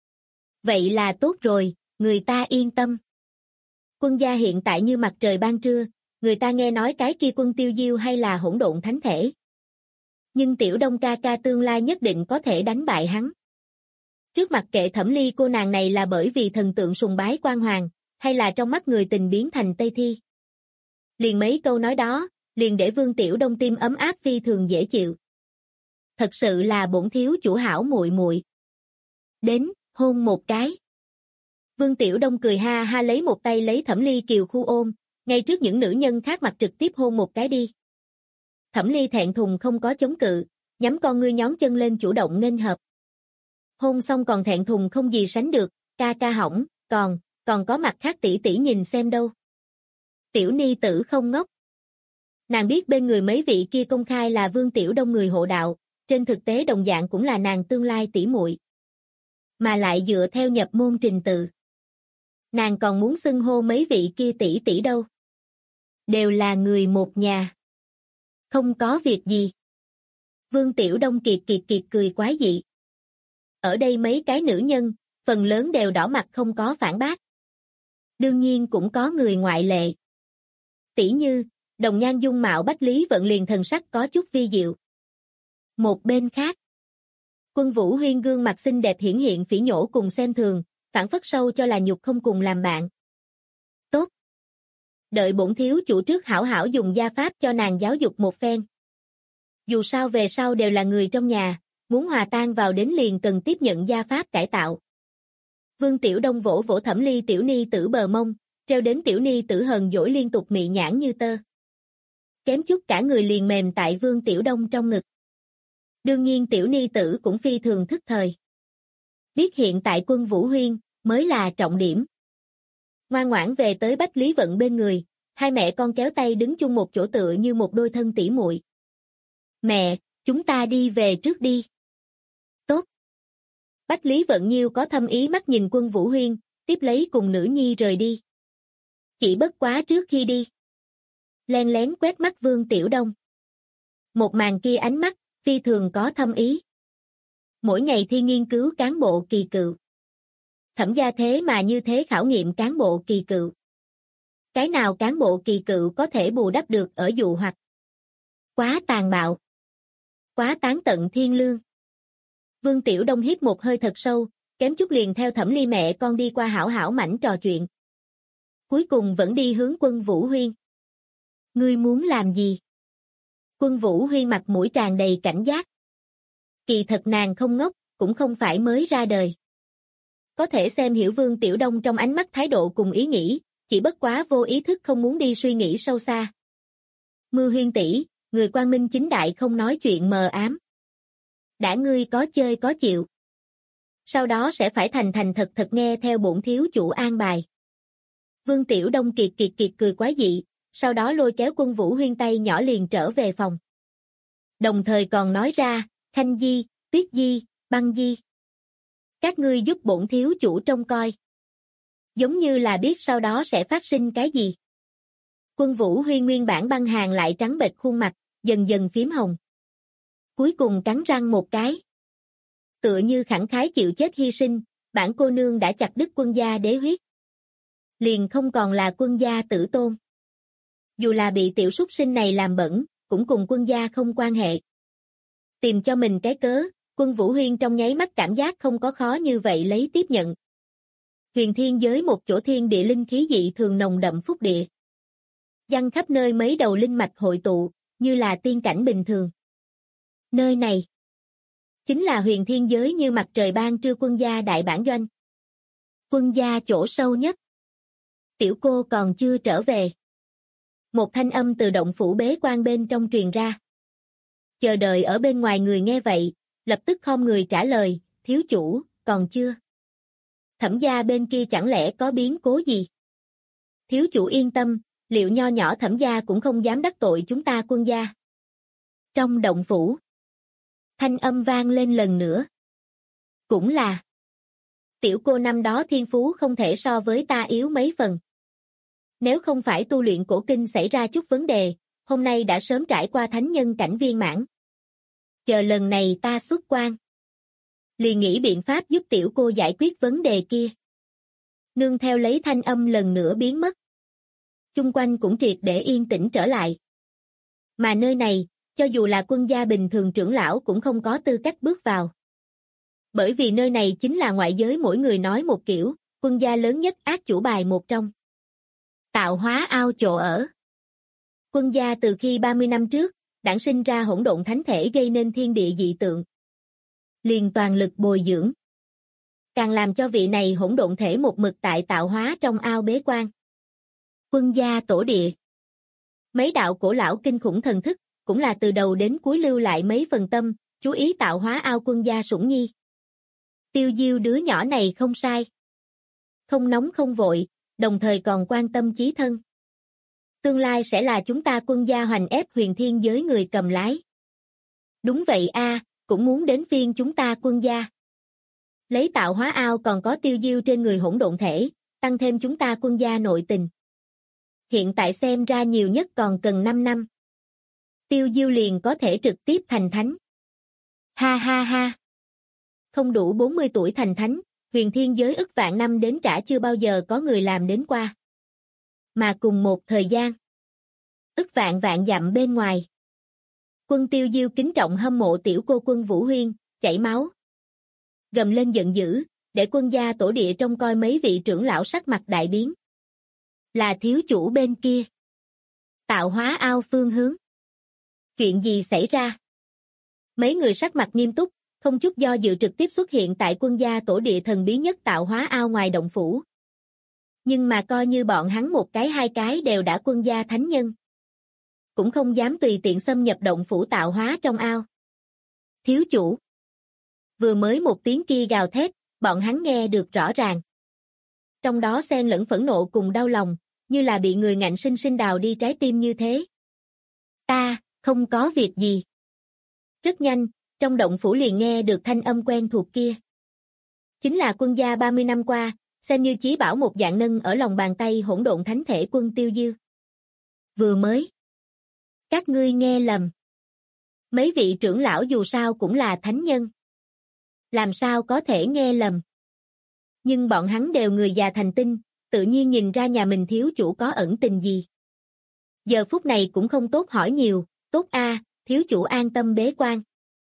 Vậy là tốt rồi, người ta yên tâm. Quân gia hiện tại như mặt trời ban trưa, người ta nghe nói cái kia quân tiêu diêu hay là hỗn độn thánh thể. Nhưng Tiểu Đông ca ca tương lai nhất định có thể đánh bại hắn. Trước mặt kệ Thẩm Ly cô nàng này là bởi vì thần tượng sùng bái quan hoàng, hay là trong mắt người tình biến thành Tây Thi. Liền mấy câu nói đó, liền để Vương Tiểu Đông tim ấm áp phi thường dễ chịu. Thật sự là bổn thiếu chủ hảo muội muội. Đến, hôn một cái. Vương Tiểu Đông cười ha ha lấy một tay lấy Thẩm Ly kiều khu ôm, ngay trước những nữ nhân khác mặt trực tiếp hôn một cái đi. Thẩm Ly thẹn thùng không có chống cự, nhắm con ngươi nhón chân lên chủ động nghênh hợp. Hôn xong còn thẹn thùng không gì sánh được, ca ca hỏng, còn có mặt khác tỷ tỷ nhìn xem đâu. Tiểu ni tử không ngốc. Nàng biết bên người mấy vị kia công khai là Vương Tiểu Đông người hộ đạo, trên thực tế đồng dạng cũng là nàng tương lai tỷ muội, mà lại dựa theo nhập môn trình tự. Nàng còn muốn xưng hô mấy vị kia tỷ tỷ đâu. Đều là người một nhà. Không có việc gì. Vương Tiểu Đông kiệt cười quái dị. Ở đây mấy cái nữ nhân, phần lớn đều đỏ mặt không có phản bác. Đương nhiên cũng có người ngoại lệ. Tỷ như, đồng nhan dung mạo Bách Lý Vận liền thần sắc có chút vi diệu. Một bên khác, Quân Vũ Huyên gương mặt xinh đẹp hiển hiện phỉ nhổ cùng xem thường, phản phất sâu cho là nhục không cùng làm bạn. Tốt. Đợi bổn thiếu chủ trước hảo hảo dùng gia pháp cho nàng giáo dục một phen. Dù sao về sau đều là người trong nhà, muốn hòa tan vào đến liền cần tiếp nhận gia pháp cải tạo. Vương Tiểu Đông vỗ vỗ Thẩm Ly tiểu ni tử bờ mông, treo đến tiểu ni tử hờn dỗi liên tục mị nhãn như tơ. Kém chút cả người liền mềm tại Vương Tiểu Đông trong ngực. Đương nhiên tiểu ni tử cũng phi thường thức thời. Biết hiện tại Quân Vũ Huyên mới là trọng điểm. Ngoan ngoãn về tới Bách Lý Vận bên người, hai mẹ con kéo tay đứng chung một chỗ tựa như một đôi thân tỉ muội. Mẹ, chúng ta đi về trước đi. Tốt. Bách Lý Vận Nhiêu có thâm ý mắt nhìn Quân Vũ Huyên, tiếp lấy cùng nữ nhi rời đi. Chỉ bất quá trước khi đi. Len lén quét mắt Vương Tiểu Đông. Một màn kia ánh mắt, phi thường có thâm ý. Mỗi ngày thi nghiên cứu cán bộ kỳ cựu. Thẩm gia thế mà như thế khảo nghiệm cán bộ kỳ cựu. Cái nào cán bộ kỳ cựu có thể bù đắp được ở dụ hoặc. Quá tàn bạo. Quá tán tận thiên lương. Vương Tiểu Đông hít một hơi thật sâu, kém chút liền theo Thẩm Ly mẹ con đi qua hảo hảo mảnh trò chuyện. Cuối cùng vẫn đi hướng Quân Vũ Huyên. Ngươi muốn làm gì? Quân Vũ Huyên mặt mũi tràn đầy cảnh giác. Kỳ thật nàng không ngốc, cũng không phải mới ra đời. Có thể xem hiểu Vương Tiểu Đông trong ánh mắt thái độ cùng ý nghĩ, chỉ bất quá vô ý thức không muốn đi suy nghĩ sâu xa. Mưa Huyên tỷ, người quang minh chính đại không nói chuyện mờ ám. Đã ngươi có chơi có chịu. Sau đó sẽ phải thành thành thật thật nghe theo bổn thiếu chủ an bài. Vương Tiểu Đông kiệt cười quái dị, sau đó lôi kéo Quân Vũ Huyên tay nhỏ liền trở về phòng. Đồng thời còn nói ra, Khanh Di, Tuyết Di, Băng Di. Các ngươi giúp bổn thiếu chủ trông coi. Giống như là biết sau đó sẽ phát sinh cái gì. Quân Vũ Huyên nguyên bản băng hàng lại trắng bệch khuôn mặt, dần dần phím hồng. Cuối cùng cắn răng một cái. Tựa như khẳng khái chịu chết hy sinh, bản cô nương đã chặt đứt quân gia đế huyết. Liền không còn là quân gia tử tôn. Dù là bị tiểu súc sinh này làm bẩn, cũng cùng quân gia không quan hệ. Tìm cho mình cái cớ, Quân Vũ Huyên trong nháy mắt cảm giác không có khó như vậy lấy tiếp nhận. Huyền thiên giới một chỗ thiên địa linh khí dị thường nồng đậm phúc địa. Giăng khắp nơi mấy đầu linh mạch hội tụ, như là tiên cảnh bình thường. Nơi này chính là huyền thiên giới như mặt trời ban trưa quân gia đại bản doanh. Quân gia chỗ sâu nhất. Tiểu cô còn chưa trở về. Một thanh âm từ động phủ bế quan bên trong truyền ra. Chờ đợi ở bên ngoài người nghe vậy, lập tức khom người trả lời, thiếu chủ, còn chưa. Thẩm gia bên kia chẳng lẽ có biến cố gì? Thiếu chủ yên tâm, liệu nho nhỏ Thẩm gia cũng không dám đắc tội chúng ta quân gia. Trong động phủ, thanh âm vang lên lần nữa. Cũng là, tiểu cô năm đó thiên phú không thể so với ta yếu mấy phần. Nếu không phải tu luyện cổ kinh xảy ra chút vấn đề, hôm nay đã sớm trải qua thánh nhân cảnh viên mãn. Chờ lần này ta xuất quan, liền nghĩ biện pháp giúp tiểu cô giải quyết vấn đề kia. Nương theo lấy thanh âm lần nữa biến mất. Chung quanh cũng triệt để yên tĩnh trở lại. Mà nơi này, cho dù là quân gia bình thường trưởng lão cũng không có tư cách bước vào. Bởi vì nơi này chính là ngoại giới mỗi người nói một kiểu, quân gia lớn nhất ác chủ bài một trong. Tạo hóa ao chỗ ở. Quân gia từ khi 30 năm trước, đản sinh ra hỗn độn thánh thể gây nên thiên địa dị tượng. Liền toàn lực bồi dưỡng. Càng làm cho vị này hỗn độn thể một mực tại tạo hóa trong ao bế quan. Quân gia tổ địa. Mấy đạo cổ lão kinh khủng thần thức, cũng là từ đầu đến cuối lưu lại mấy phần tâm, chú ý tạo hóa ao quân gia sủng nhi. Tiêu Diêu đứa nhỏ này không sai. Không nóng không vội, đồng thời còn quan tâm chí thân. Tương lai sẽ là chúng ta quân gia hoành ép huyền thiên giới người cầm lái. Đúng vậy a, cũng muốn đến phiên chúng ta quân gia. Lấy tạo hóa ao còn có Tiêu Diêu trên người hỗn độn thể, tăng thêm chúng ta quân gia nội tình. Hiện tại xem ra nhiều nhất còn cần 5 năm. Tiêu Diêu liền có thể trực tiếp thành thánh. Ha ha ha. Không đủ 40 tuổi thành thánh, huyền thiên giới ức vạn năm đến trả chưa bao giờ có người làm đến qua. Mà cùng một thời gian, ức vạn vạn dặm bên ngoài. Quân Tiêu Diêu kính trọng hâm mộ tiểu cô Quân Vũ Huyên, chảy máu. Gầm lên giận dữ, để quân gia tổ địa trông coi mấy vị trưởng lão sắc mặt đại biến. Là thiếu chủ bên kia. Tạo hóa ao phương hướng. Chuyện gì xảy ra? Mấy người sắc mặt nghiêm túc, không chút do dự trực tiếp xuất hiện tại quân gia tổ địa thần bí nhất tạo hóa ao ngoài động phủ. Nhưng mà coi như bọn hắn một cái hai cái đều đã quân gia thánh nhân. Cũng không dám tùy tiện xâm nhập động phủ tạo hóa trong ao. Thiếu chủ. Vừa mới một tiếng kia gào thét, bọn hắn nghe được rõ ràng. Trong đó xen lẫn phẫn nộ cùng đau lòng, như là bị người ngạnh sinh sinh đào đi trái tim như thế. Ta, không có việc gì. Rất nhanh, trong động phủ liền nghe được thanh âm quen thuộc kia. Chính là quân gia 30 năm qua, xem như chí bảo một dạng nâng ở lòng bàn tay hỗn độn thánh thể Quân Tiêu Diêu. Vừa mới. Các ngươi nghe lầm. Mấy vị trưởng lão dù sao cũng là thánh nhân. Làm sao có thể nghe lầm. Nhưng bọn hắn đều người già thành tinh, tự nhiên nhìn ra nhà mình thiếu chủ có ẩn tình gì. Giờ phút này cũng không tốt hỏi nhiều, tốt a, thiếu chủ an tâm bế quan.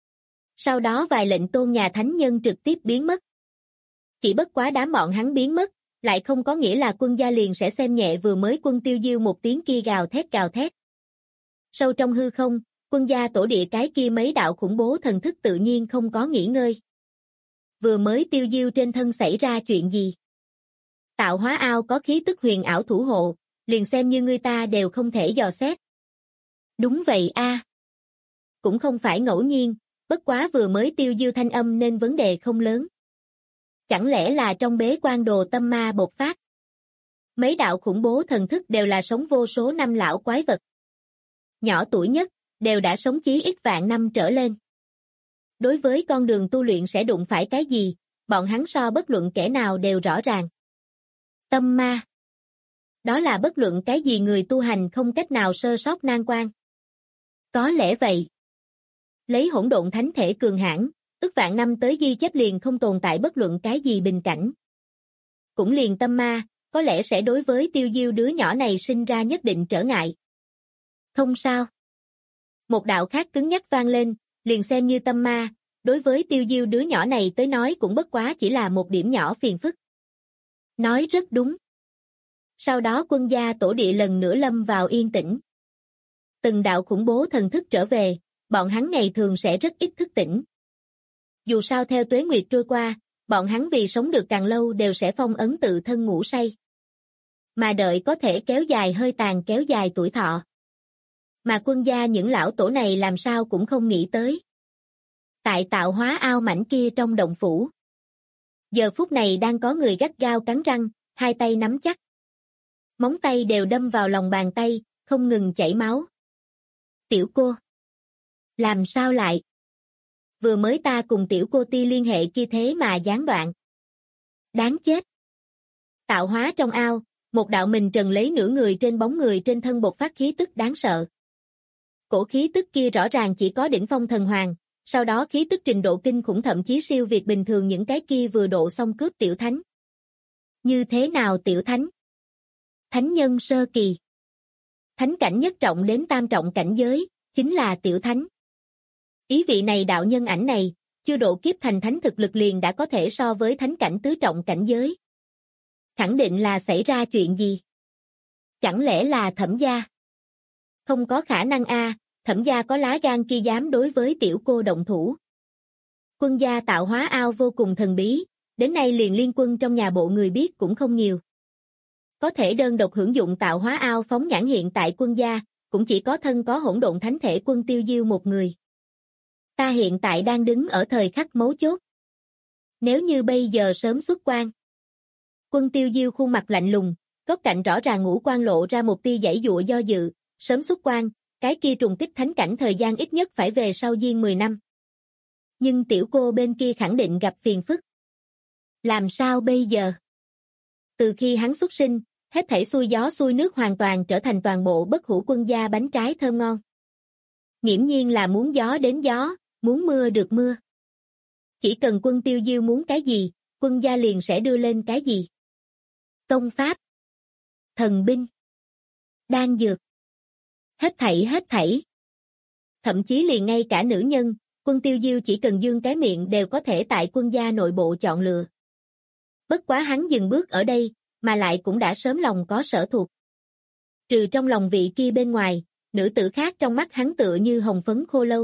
Sau đó vài lệnh tôn nhà thánh nhân trực tiếp biến mất. Chỉ bất quá đám bọn hắn biến mất, lại không có nghĩa là quân gia liền sẽ xem nhẹ vừa mới Quân Tiêu Diêu một tiếng kia gào thét gào thét. Sâu trong hư không, quân gia tổ địa cái kia mấy đạo khủng bố thần thức tự nhiên không có nghỉ ngơi. Vừa mới Tiêu Diêu trên thân xảy ra chuyện gì? Tạo hóa ao có khí tức huyền ảo thủ hộ, liền xem như người ta đều không thể dò xét. Đúng vậy a. Cũng không phải ngẫu nhiên, bất quá vừa mới Tiêu Diêu thanh âm nên vấn đề không lớn. Chẳng lẽ là trong bế quan đồ tâm ma bộc phát? Mấy đạo khủng bố thần thức đều là sống vô số năm lão quái vật. Nhỏ tuổi nhất, đều đã sống chí ít vạn năm trở lên. Đối với con đường tu luyện sẽ đụng phải cái gì, bọn hắn so bất luận kẻ nào đều rõ ràng. Tâm ma. Đó là bất luận cái gì người tu hành không cách nào sơ sót nan quan. Có lẽ vậy. Lấy hỗn độn thánh thể cường hãn, ức vạn năm tới ghi chép liền không tồn tại bất luận cái gì bình cảnh. Cũng liền tâm ma, có lẽ sẽ đối với Tiêu Diêu đứa nhỏ này sinh ra nhất định trở ngại. Không sao. Một đạo khác cứng nhắc vang lên, liền xem như tâm ma, đối với Tiêu Diêu đứa nhỏ này tới nói cũng bất quá chỉ là một điểm nhỏ phiền phức. Nói rất đúng. Sau đó quân gia tổ địa lần nữa lâm vào yên tĩnh. Từng đạo khủng bố thần thức trở về, bọn hắn ngày thường sẽ rất ít thức tỉnh. Dù sao theo tuế nguyệt trôi qua, bọn hắn vì sống được càng lâu đều sẽ phong ấn tự thân ngủ say. Mà đợi có thể kéo dài hơi tàn kéo dài tuổi thọ. Mà quân gia những lão tổ này làm sao cũng không nghĩ tới. Tại tạo hóa ao mảnh kia trong động phủ. Giờ phút này đang có người gắt gao cắn răng, hai tay nắm chắc. Móng tay đều đâm vào lòng bàn tay, không ngừng chảy máu. Tiểu cô. Làm sao lại? Vừa mới ta cùng tiểu cô ti liên hệ kia thế mà gián đoạn. Đáng chết. Tạo hóa trong ao, một đạo mình trần lấy nửa người trên bóng người trên thân bộc phát khí tức đáng sợ. Cổ khí tức kia rõ ràng chỉ có đỉnh phong thần hoàng, sau đó khí tức trình độ kinh khủng thậm chí siêu việt bình thường những cái kia vừa độ xong cướp tiểu thánh. Như thế nào tiểu thánh? Thánh nhân sơ kỳ. Thánh cảnh nhất trọng đến tam trọng cảnh giới, chính là tiểu thánh. Ý vị này đạo nhân ảnh này, chưa độ kiếp thành thánh thực lực liền đã có thể so với thánh cảnh tứ trọng cảnh giới. Khẳng định là xảy ra chuyện gì? Chẳng lẽ là Thẩm gia? Không có khả năng a, Thẩm gia có lá gan kia dám đối với tiểu cô động thủ. Quân gia tạo hóa ao vô cùng thần bí, đến nay liền liên quân trong nhà bộ người biết cũng không nhiều. Có thể đơn độc hưởng dụng tạo hóa ao phóng nhãn hiện tại quân gia, cũng chỉ có thân có hỗn độn thánh thể quân Tiêu Diêu một người. Ta hiện tại đang đứng ở thời khắc mấu chốt. Nếu như bây giờ sớm xuất quan. Quân Tiêu Diêu khuôn mặt lạnh lùng, góc cạnh rõ ràng ngũ quan lộ ra một tia giãy giụa do dự, sớm xuất quan, cái kia trùng kích thánh cảnh thời gian ít nhất phải về sau diên 10 năm. Nhưng tiểu cô bên kia khẳng định gặp phiền phức. Làm sao bây giờ? Từ khi hắn xuất sinh, hết thảy xuôi gió xuôi nước hoàn toàn trở thành toàn bộ bất hủ quân gia bánh trái thơm ngon. Nghiễm nhiên là muốn gió đến gió, muốn mưa được mưa. Chỉ cần quân Tiêu Diêu muốn cái gì, quân gia liền sẽ đưa lên cái gì. Công pháp, thần binh, đan dược, hết thảy. Thậm chí liền ngay cả nữ nhân, quân Tiêu Diêu chỉ cần dương cái miệng đều có thể tại quân gia nội bộ chọn lựa. Bất quá hắn dừng bước ở đây, mà lại cũng đã sớm lòng có sở thuộc. Trừ trong lòng vị kia bên ngoài, nữ tử khác trong mắt hắn tựa như hồng phấn khô lâu.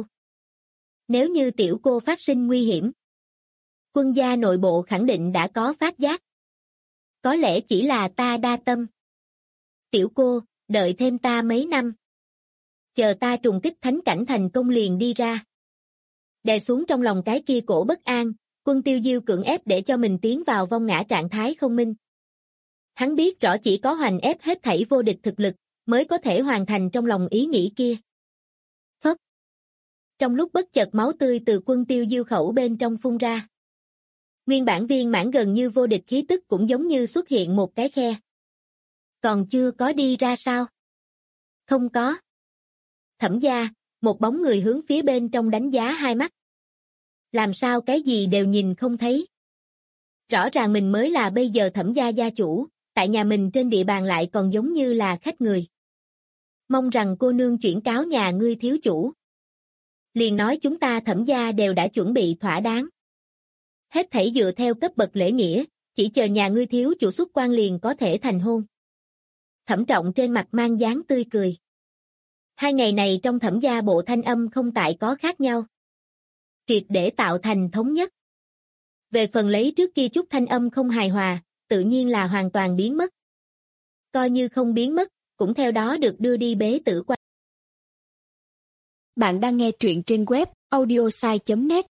Nếu như tiểu cô phát sinh nguy hiểm, quân gia nội bộ khẳng định đã có phát giác. Có lẽ chỉ là ta đa tâm. Tiểu cô, đợi thêm ta mấy năm. Chờ ta trùng kích thánh cảnh thành công liền đi ra. Đè xuống trong lòng cái kia cổ bất an, quân Tiêu Diêu cưỡng ép để cho mình tiến vào vong ngã trạng thái không minh. Hắn biết rõ chỉ có hoành ép hết thảy vô địch thực lực, mới có thể hoàn thành trong lòng ý nghĩ kia. Phất. Trong lúc bất chợt máu tươi từ quân Tiêu Diêu khẩu bên trong phun ra. Nguyên bản viên mãn gần như vô địch khí tức cũng giống như xuất hiện một cái khe. Còn chưa có đi ra sao? Không có. Thẩm gia, một bóng người hướng phía bên trong đánh giá hai mắt. Làm sao cái gì đều nhìn không thấy? Rõ ràng mình mới là bây giờ Thẩm gia gia chủ, tại nhà mình trên địa bàn lại còn giống như là khách người. Mong rằng cô nương chuyển cáo nhà ngươi thiếu chủ. Liền nói chúng ta Thẩm gia đều đã chuẩn bị thỏa đáng. Hết thảy dựa theo cấp bậc lễ nghĩa, chỉ chờ nhà ngươi thiếu chủ xuất quan liền có thể thành hôn. Thẩm Trọng trên mặt mang dáng tươi cười. Hai ngày này trong Thẩm gia bộ thanh âm không tại có khác nhau. Triệt để tạo thành thống nhất. Về phần lấy trước kia chút thanh âm không hài hòa, tự nhiên là hoàn toàn biến mất. Coi như không biến mất, cũng theo đó được đưa đi bế tử quan. Bạn đang nghe truyện trên web audiosai.net.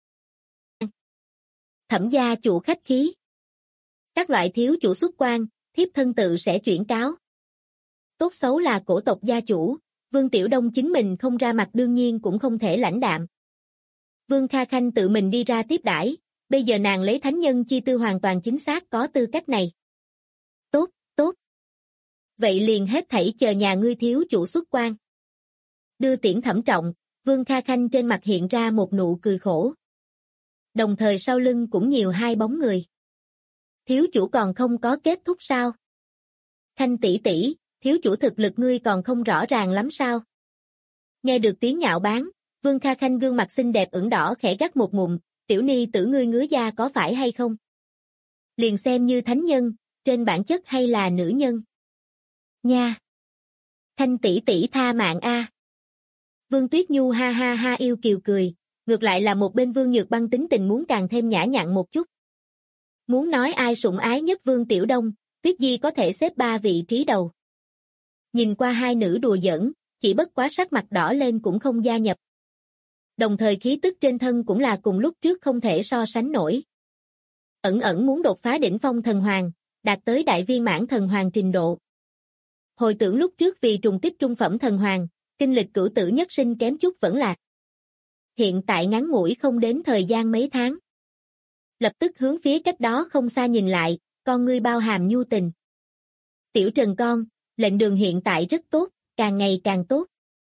Thẩm gia chủ khách khí. Các loại thiếu chủ xuất quan, thiếp thân tự sẽ chuyển cáo. Tốt xấu là cổ tộc gia chủ, Vương Tiểu Đông chính mình không ra mặt đương nhiên cũng không thể lãnh đạm. Vương Kha Khanh tự mình đi ra tiếp đãi, bây giờ nàng lấy thánh nhân chi tư hoàn toàn chính xác có tư cách này. Tốt, tốt. Vậy liền hết thảy chờ nhà ngươi thiếu chủ xuất quan. Đưa tiễn Thẩm Trọng, Vương Kha Khanh trên mặt hiện ra một nụ cười khổ. Đồng thời sau lưng cũng nhiều hai bóng người. Thiếu chủ còn không có kết thúc sao? Khanh tỷ tỷ, thiếu chủ thực lực ngươi còn không rõ ràng lắm sao? Nghe được tiếng nhạo báng, Vương Kha Khanh gương mặt xinh đẹp ửng đỏ khẽ gắt một ngụm, tiểu ni tử ngươi ngứa da có phải hay không? Liền xem như thánh nhân, trên bản chất hay là nữ nhân? Nha! Khanh tỷ tỷ tha mạng a. Vương Tuyết Nhu ha ha ha yêu kiều cười, ngược lại là một bên Vương Nhược Băng tính tình muốn càng thêm nhã nhặn một chút. Muốn nói ai sủng ái nhất Vương Tiểu Đông, Tuyết Di có thể xếp 3 vị trí đầu. Nhìn qua hai nữ đùa giỡn, chỉ bất quá sắc mặt đỏ lên cũng không gia nhập. Đồng thời khí tức trên thân cũng là cùng lúc trước không thể so sánh nổi. Ẩn ẩn muốn đột phá đỉnh phong thần hoàng, đạt tới đại viên mãn thần hoàng trình độ. Hồi tưởng lúc trước vì trùng kích trung phẩm thần hoàng, kinh lịch cửu tử nhất sinh kém chút vẫn lạc. Hiện tại ngắn ngủi không đến thời gian mấy tháng. Lập tức hướng phía cách đó không xa nhìn lại, con ngươi bao hàm nhu tình. Tiểu Trần con, lệnh đường hiện tại rất tốt, càng ngày càng tốt.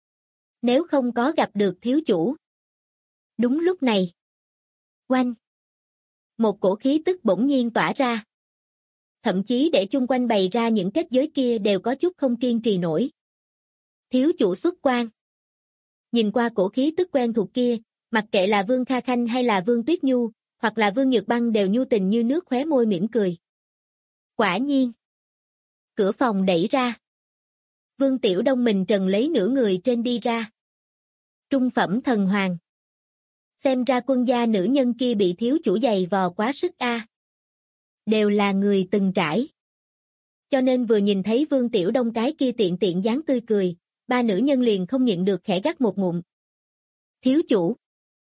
Nếu không có gặp được thiếu chủ. Đúng lúc này. Oanh. Một cổ khí tức bỗng nhiên tỏa ra. Thậm chí để chung quanh bày ra những kết giới kia đều có chút không kiên trì nổi. Thiếu chủ xuất quan. Nhìn qua cổ khí tức quen thuộc kia, mặc kệ là Vương Kha Khanh hay là Vương Tuyết Nhu, hoặc là Vương Nhược Băng đều nhu tình như nước khóe môi mỉm cười. Quả nhiên. Cửa phòng đẩy ra. Vương Tiểu Đông mình trần lấy nửa người trên đi ra. Trung phẩm thần hoàng. Xem ra quân gia nữ nhân kia bị thiếu chủ giày vò quá sức a. Đều là người từng trải. Cho nên vừa nhìn thấy Vương Tiểu Đông cái kia tiện tiện dáng tươi cười, ba nữ nhân liền không nhịn được khẽ gắt một ngụm. Thiếu chủ.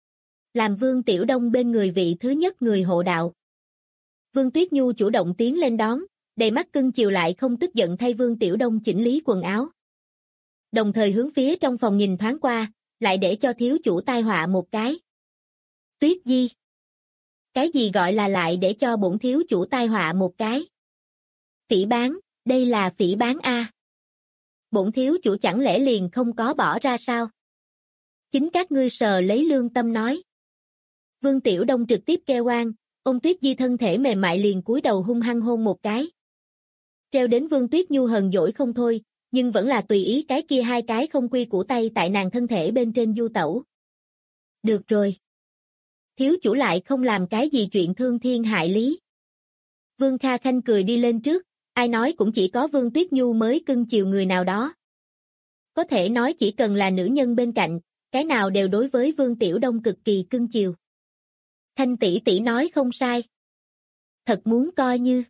Làm Vương Tiểu Đông bên người vị thứ nhất người hộ đạo. Vương Tuyết Nhu chủ động tiến lên đón, đầy mắt cưng chiều lại không tức giận thay Vương Tiểu Đông chỉnh lý quần áo. Đồng thời hướng phía trong phòng nhìn thoáng qua, lại để cho thiếu chủ tai họa một cái. Tuyết Di. Cái gì gọi là lại để cho bổn thiếu chủ tai họa một cái? Phỉ báng, đây là phỉ báng a. Bổn thiếu chủ chẳng lẽ liền không có bỏ ra sao? Chính các ngươi sờ lấy lương tâm nói. Vương Tiểu Đông trực tiếp kêu oan, ôm Tuyết Di thân thể mềm mại liền cúi đầu hung hăng hôn một cái. Treo đến Vương Tuyết Nhu hờn dỗi không thôi, nhưng vẫn là tùy ý cái kia hai cái không quy củ tay tại nàng thân thể bên trên du tẩu. Được rồi. Thiếu chủ lại không làm cái gì chuyện thương thiên hại lý. Vương Kha Khanh cười đi lên trước, ai nói cũng chỉ có Vương Tuyết Nhu mới cưng chiều người nào đó. Có thể nói chỉ cần là nữ nhân bên cạnh, cái nào đều đối với Vương Tiểu Đông cực kỳ cưng chiều. Khanh tỷ tỷ nói không sai. Thật muốn coi như.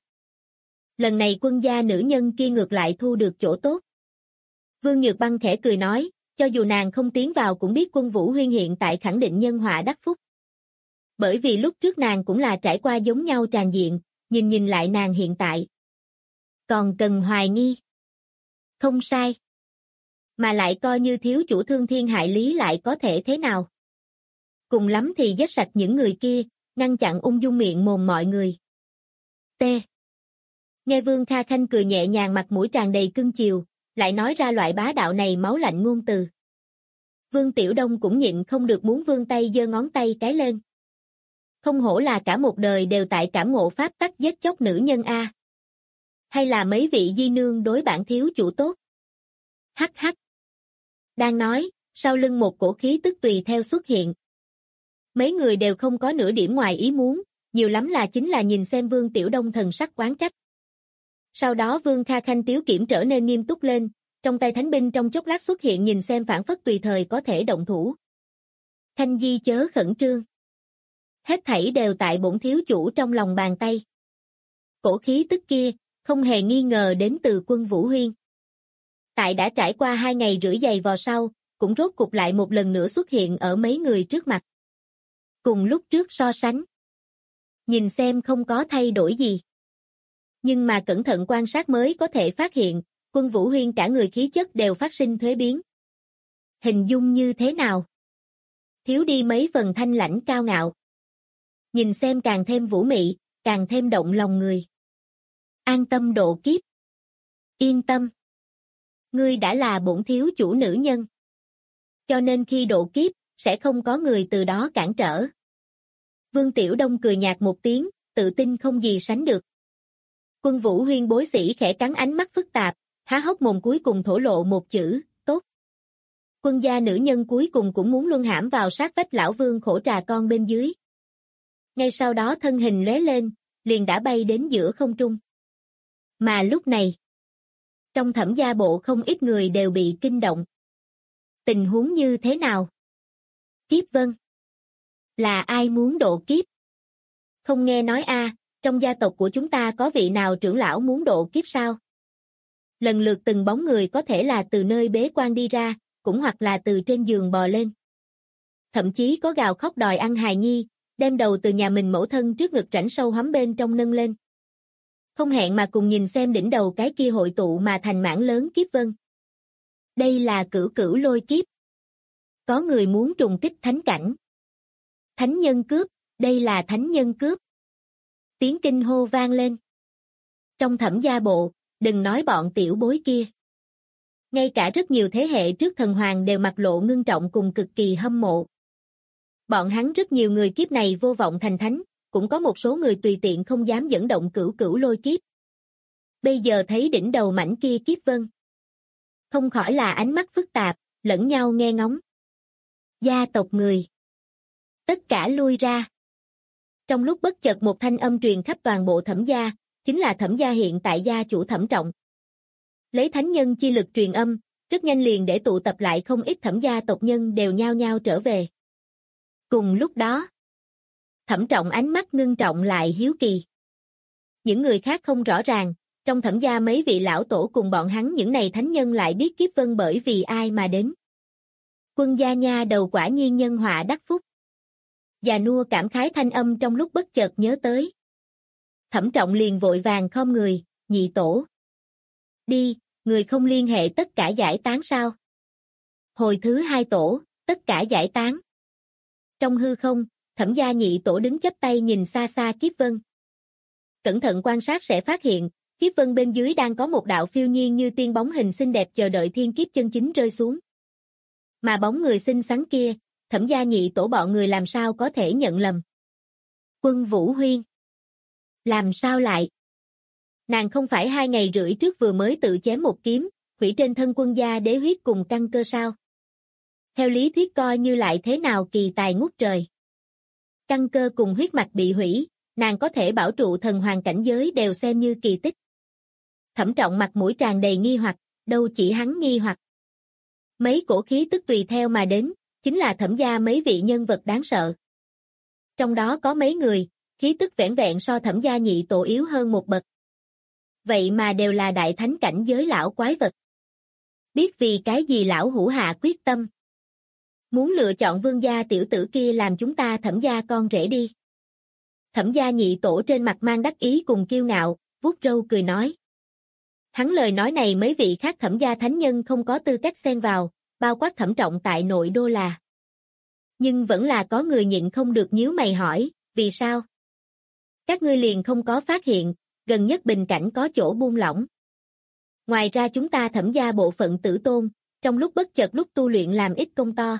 Lần này quân gia nữ nhân kia ngược lại thu được chỗ tốt. Vương Nhược Băng khẽ cười nói, cho dù nàng không tiến vào cũng biết Quân Vũ Huyên hiện tại khẳng định nhân họa đắc phúc. Bởi vì lúc trước nàng cũng là trải qua giống nhau tràn diện, nhìn lại nàng hiện tại. Còn cần hoài nghi. Không sai. Mà lại coi như thiếu chủ thương thiên hại lý lại có thể thế nào. Cùng lắm thì giết sạch những người kia, ngăn chặn ung dung miệng mồm mọi người. T. Nghe Vương Kha Khanh cười nhẹ nhàng mặt mũi tràn đầy cưng chiều, lại nói ra loại bá đạo này máu lạnh ngôn từ. Vương Tiểu Đông cũng nhịn không được muốn vươn tay giơ ngón tay cái lên. Không hổ là cả một đời đều tại cảm ngộ pháp tắc giết chóc nữ nhân a. Hay là mấy vị di nương đối bản thiếu chủ tốt? Hắc hắc. Đang nói, sau lưng một cổ khí tức tùy theo xuất hiện. Mấy người đều không có nửa điểm ngoài ý muốn, nhiều lắm là chính là nhìn xem Vương Tiểu Đông thần sắc oán trách. Sau đó Vương Kha Khanh tiếu kiểm trở nên nghiêm túc lên, trong tay thánh binh trong chốc lát xuất hiện nhìn xem phản phất tùy thời có thể động thủ. Khanh Di chớ khẩn trương. Hết thảy đều tại bổn thiếu chủ trong lòng bàn tay. Cổ khí tức kia, không hề nghi ngờ đến từ Quân Vũ Huyên. Tại đã trải qua 2 ngày rưỡi giày vò sau, cũng rốt cục lại một lần nữa xuất hiện ở mấy người trước mặt. Cùng lúc trước so sánh. Nhìn xem không có thay đổi gì. Nhưng mà cẩn thận quan sát mới có thể phát hiện, Quân Vũ Huyên cả người khí chất đều phát sinh thuế biến. Hình dung như thế nào? Thiếu đi mấy phần thanh lãnh cao ngạo. Nhìn xem càng thêm vũ mị, càng thêm động lòng người. An tâm độ kiếp. Yên tâm. Ngươi đã là bổn thiếu chủ nữ nhân. Cho nên khi độ kiếp, sẽ không có người từ đó cản trở. Vương Tiểu Đông cười nhạt một tiếng, tự tin không gì sánh được. Quân Vũ Huyên bối sĩ khẽ cắn ánh mắt phức tạp, há hốc mồm cuối cùng thổ lộ một chữ, tốt. Quân gia nữ nhân cuối cùng cũng muốn luân hãm vào sát vách lão Vương khổ trà con bên dưới. Ngay sau đó thân hình lóe lên, liền đã bay đến giữa không trung. Mà lúc này, trong Thẩm gia bộ không ít người đều bị kinh động. Tình huống như thế nào? Kiếp vân. Là ai muốn độ kiếp? Không nghe nói trong gia tộc của chúng ta có vị nào trưởng lão muốn độ kiếp sao? Lần lượt từng bóng người có thể là từ nơi bế quan đi ra, cũng hoặc là từ trên giường bò lên. Thậm chí có gào khóc đòi ăn hài nhi, đem đầu từ nhà mình mẫu thân trước ngực rãnh sâu hóm bên trong nâng lên. Không hẹn mà cùng nhìn xem đỉnh đầu cái kia hội tụ mà thành mảng lớn kiếp vân. Đây là cửu cửu lôi kiếp. Có người muốn trùng kích thánh cảnh. Thánh nhân cướp, đây là thánh nhân cướp. Tiếng kinh hô vang lên. Trong Thẩm gia bộ, đừng nói bọn tiểu bối kia. Ngay cả rất nhiều thế hệ trước thần hoàng đều mặt lộ ngưng trọng cùng cực kỳ hâm mộ. Bọn hắn rất nhiều người kiếp này vô vọng thành thánh, cũng có một số người tùy tiện không dám dẫn động cửu cửu lôi kiếp. Bây giờ thấy đỉnh đầu mảnh kia kiếp vân. Không khỏi là ánh mắt phức tạp, lẫn nhau nghe ngóng. Gia tộc người. Tất cả lui ra. Trong lúc bất chợt một thanh âm truyền khắp toàn bộ Thẩm gia, chính là Thẩm gia hiện tại gia chủ Thẩm Trọng. Lấy thánh nhân chi lực truyền âm, rất nhanh liền để tụ tập lại không ít Thẩm gia tộc nhân đều nhao nhao trở về. Cùng lúc đó, Thẩm Trọng ánh mắt ngưng trọng lại hiếu kỳ. Những người khác không rõ ràng, trong Thẩm gia mấy vị lão tổ cùng bọn hắn những này thánh nhân lại biết kiếp vân bởi vì ai mà đến. Quân gia nha đầu quả nhiên nhân họa đắc phúc. Già nua cảm khái thanh âm trong lúc bất chợt nhớ tới. Thẩm Trọng liền vội vàng khom người, nhị tổ. Đi, người không liên hệ tất cả giải tán sao? Hồi thứ hai tổ, tất cả giải tán. Trong hư không, Thẩm gia nhị tổ đứng chắp tay nhìn xa xa kiếp vân. Cẩn thận quan sát sẽ phát hiện, kiếp vân bên dưới đang có một đạo phiêu nhiên như tiên bóng hình xinh đẹp chờ đợi thiên kiếp chân chính rơi xuống. Mà bóng người xinh xắn kia, Thẩm gia nhị tổ bọn người làm sao có thể nhận lầm. Quân Vũ Huyên. Làm sao lại? Nàng không phải 2 ngày rưỡi trước vừa mới tự chém một kiếm, hủy trên thân quân gia đế huyết cùng căn cơ sao? Theo lý thuyết coi như lại thế nào kỳ tài ngút trời. Căn cơ cùng huyết mạch bị hủy, nàng có thể bảo trụ thần hoàng cảnh giới đều xem như kỳ tích. Thẩm Trọng mặt mũi tràn đầy nghi hoặc, đâu chỉ hắn nghi hoặc. Mấy cổ khí tức tùy theo mà đến, chính là Thẩm gia mấy vị nhân vật đáng sợ. Trong đó có mấy người, khí tức vẻn vẹn so Thẩm gia nhị tổ yếu hơn một bậc. Vậy mà đều là đại thánh cảnh giới lão quái vật. Biết vì cái gì lão hủ hạ quyết tâm. Muốn lựa chọn vương gia tiểu tử kia làm chúng ta Thẩm gia con rể đi. Thẩm gia nhị tổ trên mặt mang đắc ý cùng kiêu ngạo, vuốt râu cười nói. Hắn lời nói này mấy vị khác Thẩm gia thánh nhân không có tư cách xen vào, bao quát Thẩm Trọng tại nội đô là. Nhưng vẫn là có người nhịn không được nhíu mày hỏi, vì sao? Các ngươi liền không có phát hiện, gần nhất bình cảnh có chỗ buông lỏng. Ngoài ra chúng ta Thẩm gia bộ phận tử tôn, trong lúc bất chợt lúc tu luyện làm ít công to.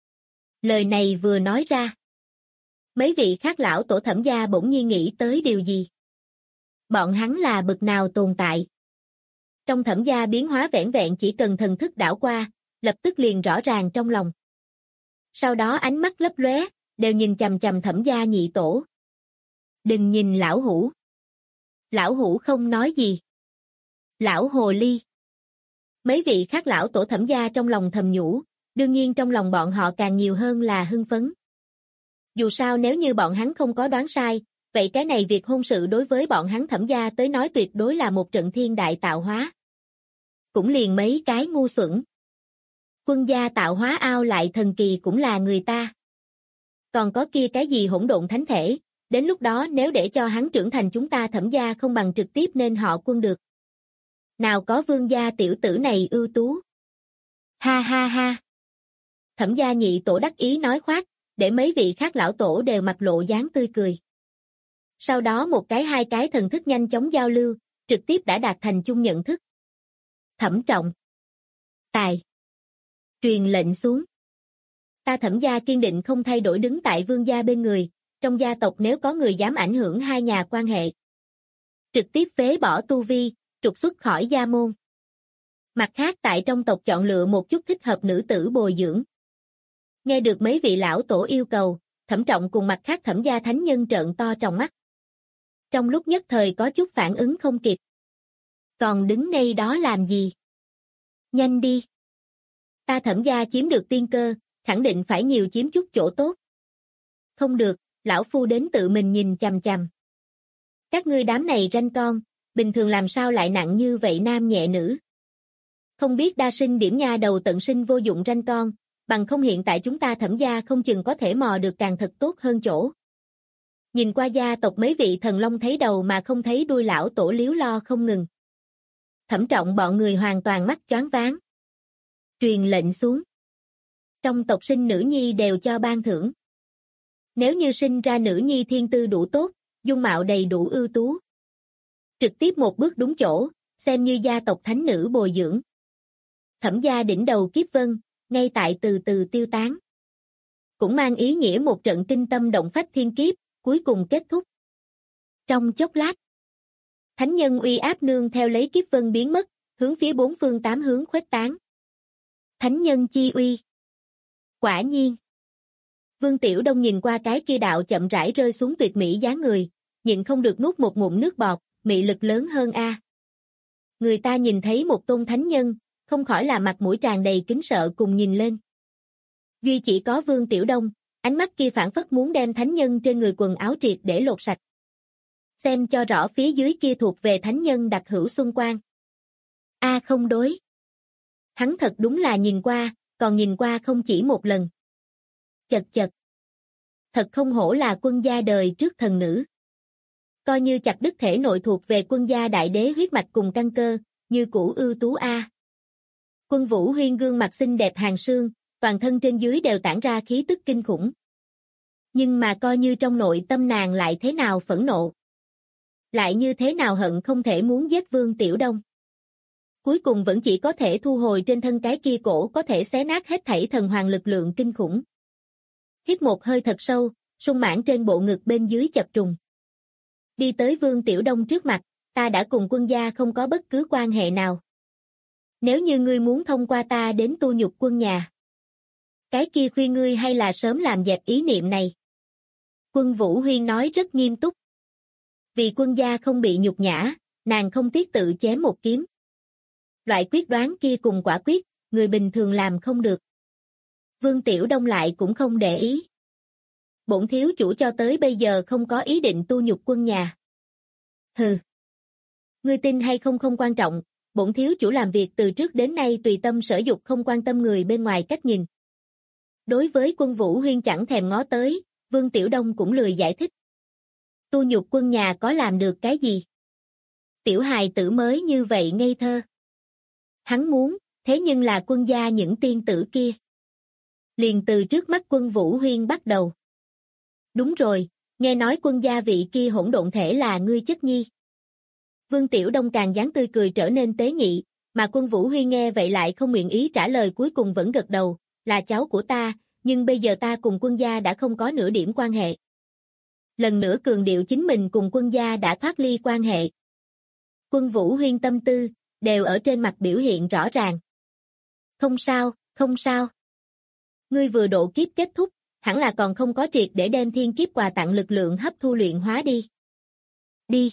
Lời này vừa nói ra. Mấy vị khác lão tổ Thẩm gia bỗng nhiên nghĩ tới điều gì? Bọn hắn là bậc nào tồn tại? Trong Thẩm gia biến hóa vẻn vẹn chỉ cần thần thức đảo qua, lập tức liền rõ ràng trong lòng. Sau đó ánh mắt lấp lóe, đều nhìn chằm chằm Thẩm gia nhị tổ. Đừng nhìn lão hủ. Lão hủ không nói gì. Lão hồ ly. Mấy vị khác lão tổ Thẩm gia trong lòng thầm nhủ, đương nhiên trong lòng bọn họ càng nhiều hơn là hưng phấn. Dù sao nếu như bọn hắn không có đoán sai, vậy cái này việc hôn sự đối với bọn hắn Thẩm gia tới nói tuyệt đối là một trận thiên đại tạo hóa. Cũng liền mấy cái ngu xuẩn. Quân gia tạo hóa ao lại thần kỳ cũng là người ta. Còn có kia cái gì hỗn độn thánh thể, Đến lúc đó nếu để cho hắn trưởng thành chúng ta Thẩm gia không bằng trực tiếp nên họ Quân được. Nào có Vương gia tiểu tử này ưu tú. Ha ha ha. Thẩm gia nhị tổ đắc ý nói khoác, để mấy vị khác lão tổ đều mặt lộ dáng tươi cười. Sau đó một cái hai cái thần thức nhanh chóng giao lưu, trực tiếp đã đạt thành chung nhận thức. Thẩm Trọng. Tài. Truyền lệnh xuống. Ta Thẩm gia kiên định không thay đổi đứng tại Vương gia bên người, trong gia tộc nếu có người dám ảnh hưởng hai nhà quan hệ. Trực tiếp phế bỏ tu vi, trục xuất khỏi gia môn. Mặt khác tại trong tộc chọn lựa một chút thích hợp nữ tử bồi dưỡng. Nghe được mấy vị lão tổ yêu cầu, Thẩm Trọng cùng mặt khác Thẩm gia thánh nhân trợn to tròng mắt. Trong lúc nhất thời có chút phản ứng không kịp. Còn đứng ngay đó làm gì? Nhanh đi. Ta Thẩm gia chiếm được tiên cơ, khẳng định phải nhiều chiếm chút chỗ tốt. Không được, lão phu đến tự mình nhìn chằm chằm. Các ngươi đám này ranh con, bình thường làm sao lại nặng như vậy nam nhẹ nữ? Không biết đa sinh điểm nha đầu tận sinh vô dụng ranh con, bằng không hiện tại chúng ta Thẩm gia không chừng có thể mò được càng thật tốt hơn chỗ. Nhìn qua gia tộc mấy vị thần long thấy đầu mà không thấy đuôi lão tổ liếu lo không ngừng. Thẩm Trọng bọn người hoàn toàn mắt choáng váng. Truyền lệnh xuống. Trong tộc sinh nữ nhi đều cho ban thưởng. Nếu như sinh ra nữ nhi thiên tư đủ tốt, dung mạo đầy đủ ưu tú. Trực tiếp một bước đúng chỗ, xem như gia tộc thánh nữ bồi dưỡng. Thẩm gia đỉnh đầu kiếp vân, ngay tại từ từ tiêu tán. Cũng mang ý nghĩa một trận kinh tâm động phách thiên kiếp, cuối cùng kết thúc. Trong chốc lát, thánh nhân uy áp nương theo lấy kiếp vân biến mất, hướng phía bốn phương tám hướng khuếch tán. Thánh nhân chi uy. Quả nhiên. Vương Tiểu Đông nhìn qua cái kia đạo chậm rãi rơi xuống tuyệt mỹ dáng người, nhịn không được nuốt một ngụm nước bọt, mị lực lớn hơn a. Người ta nhìn thấy một tôn thánh nhân, không khỏi là mặt mũi tràn đầy kính sợ cùng nhìn lên. Duy chỉ có Vương Tiểu Đông, ánh mắt kia phảng phất muốn đem thánh nhân trên người quần áo triệt để lột sạch. Xem cho rõ phía dưới kia thuộc về thánh nhân đặc hữu xuân quang. A không đối. Hắn thật đúng là nhìn qua, còn nhìn qua không chỉ một lần. Chật chật. Thật không hổ là quân gia đời trước thần nữ. Coi như chặt đứt thể nội thuộc về quân gia đại đế huyết mạch cùng căn cơ, như cũ ưu tú a. Quân Vũ Huyên gương mặt xinh đẹp hàn sương, toàn thân trên dưới đều tản ra khí tức kinh khủng. Nhưng mà coi như trong nội tâm nàng lại thế nào phẫn nộ. Lại như thế nào hận không thể muốn giết Vương Tiểu Đông. Cuối cùng vẫn chỉ có thể thu hồi trên thân cái kia cổ có thể xé nát hết thảy thần hoàng lực lượng kinh khủng. Hít một hơi thật sâu, sung mãn trên bộ ngực bên dưới chập trùng. Đi tới Vương Tiểu Đông trước mặt, ta đã cùng quân gia không có bất cứ quan hệ nào. Nếu như ngươi muốn thông qua ta đến tu nhục quân nhà. Cái kia khuyên ngươi hay là sớm làm dẹp ý niệm này. Quân Vũ Huyên nói rất nghiêm túc. Vì quân gia không bị nhục nhã, nàng không tiếc tự chém một kiếm. Loại quyết đoán kia cùng quả quyết, người bình thường làm không được. Vương Tiểu Đông lại cũng không để ý. Bổn thiếu chủ cho tới bây giờ không có ý định tu nhục quân nhà. Hừ. Ngươi tin hay không không quan trọng, bổn thiếu chủ làm việc từ trước đến nay tùy tâm sở dục không quan tâm người bên ngoài cách nhìn. Đối với Quân Vũ Huyên chẳng thèm ngó tới, Vương Tiểu Đông cũng lười giải thích. Tu nhục quân nhà có làm được cái gì? Tiểu hài tử mới như vậy ngây thơ. Hắn muốn, thế nhưng là quân gia những tiên tử kia. Liền từ trước mắt Quân Vũ Huyên bắt đầu. Đúng rồi, nghe nói quân gia vị kia hỗn độn thể là ngươi chất nhi. Vương Tiểu Đông càng dáng tươi cười trở nên tế nhị, mà Quân Vũ Huyên nghe vậy lại không nguyện ý trả lời cuối cùng vẫn gật đầu, là cháu của ta, nhưng bây giờ ta cùng quân gia đã không có nửa điểm quan hệ. Lần nữa cường điệu chính mình cùng quân gia đã thoát ly quan hệ. Quân Vũ Huyên tâm tư, đều ở trên mặt biểu hiện rõ ràng. Không sao, không sao. Ngươi vừa độ kiếp kết thúc, hẳn là còn không có triệt để đem thiên kiếp quà tặng lực lượng hấp thu luyện hóa đi. Đi.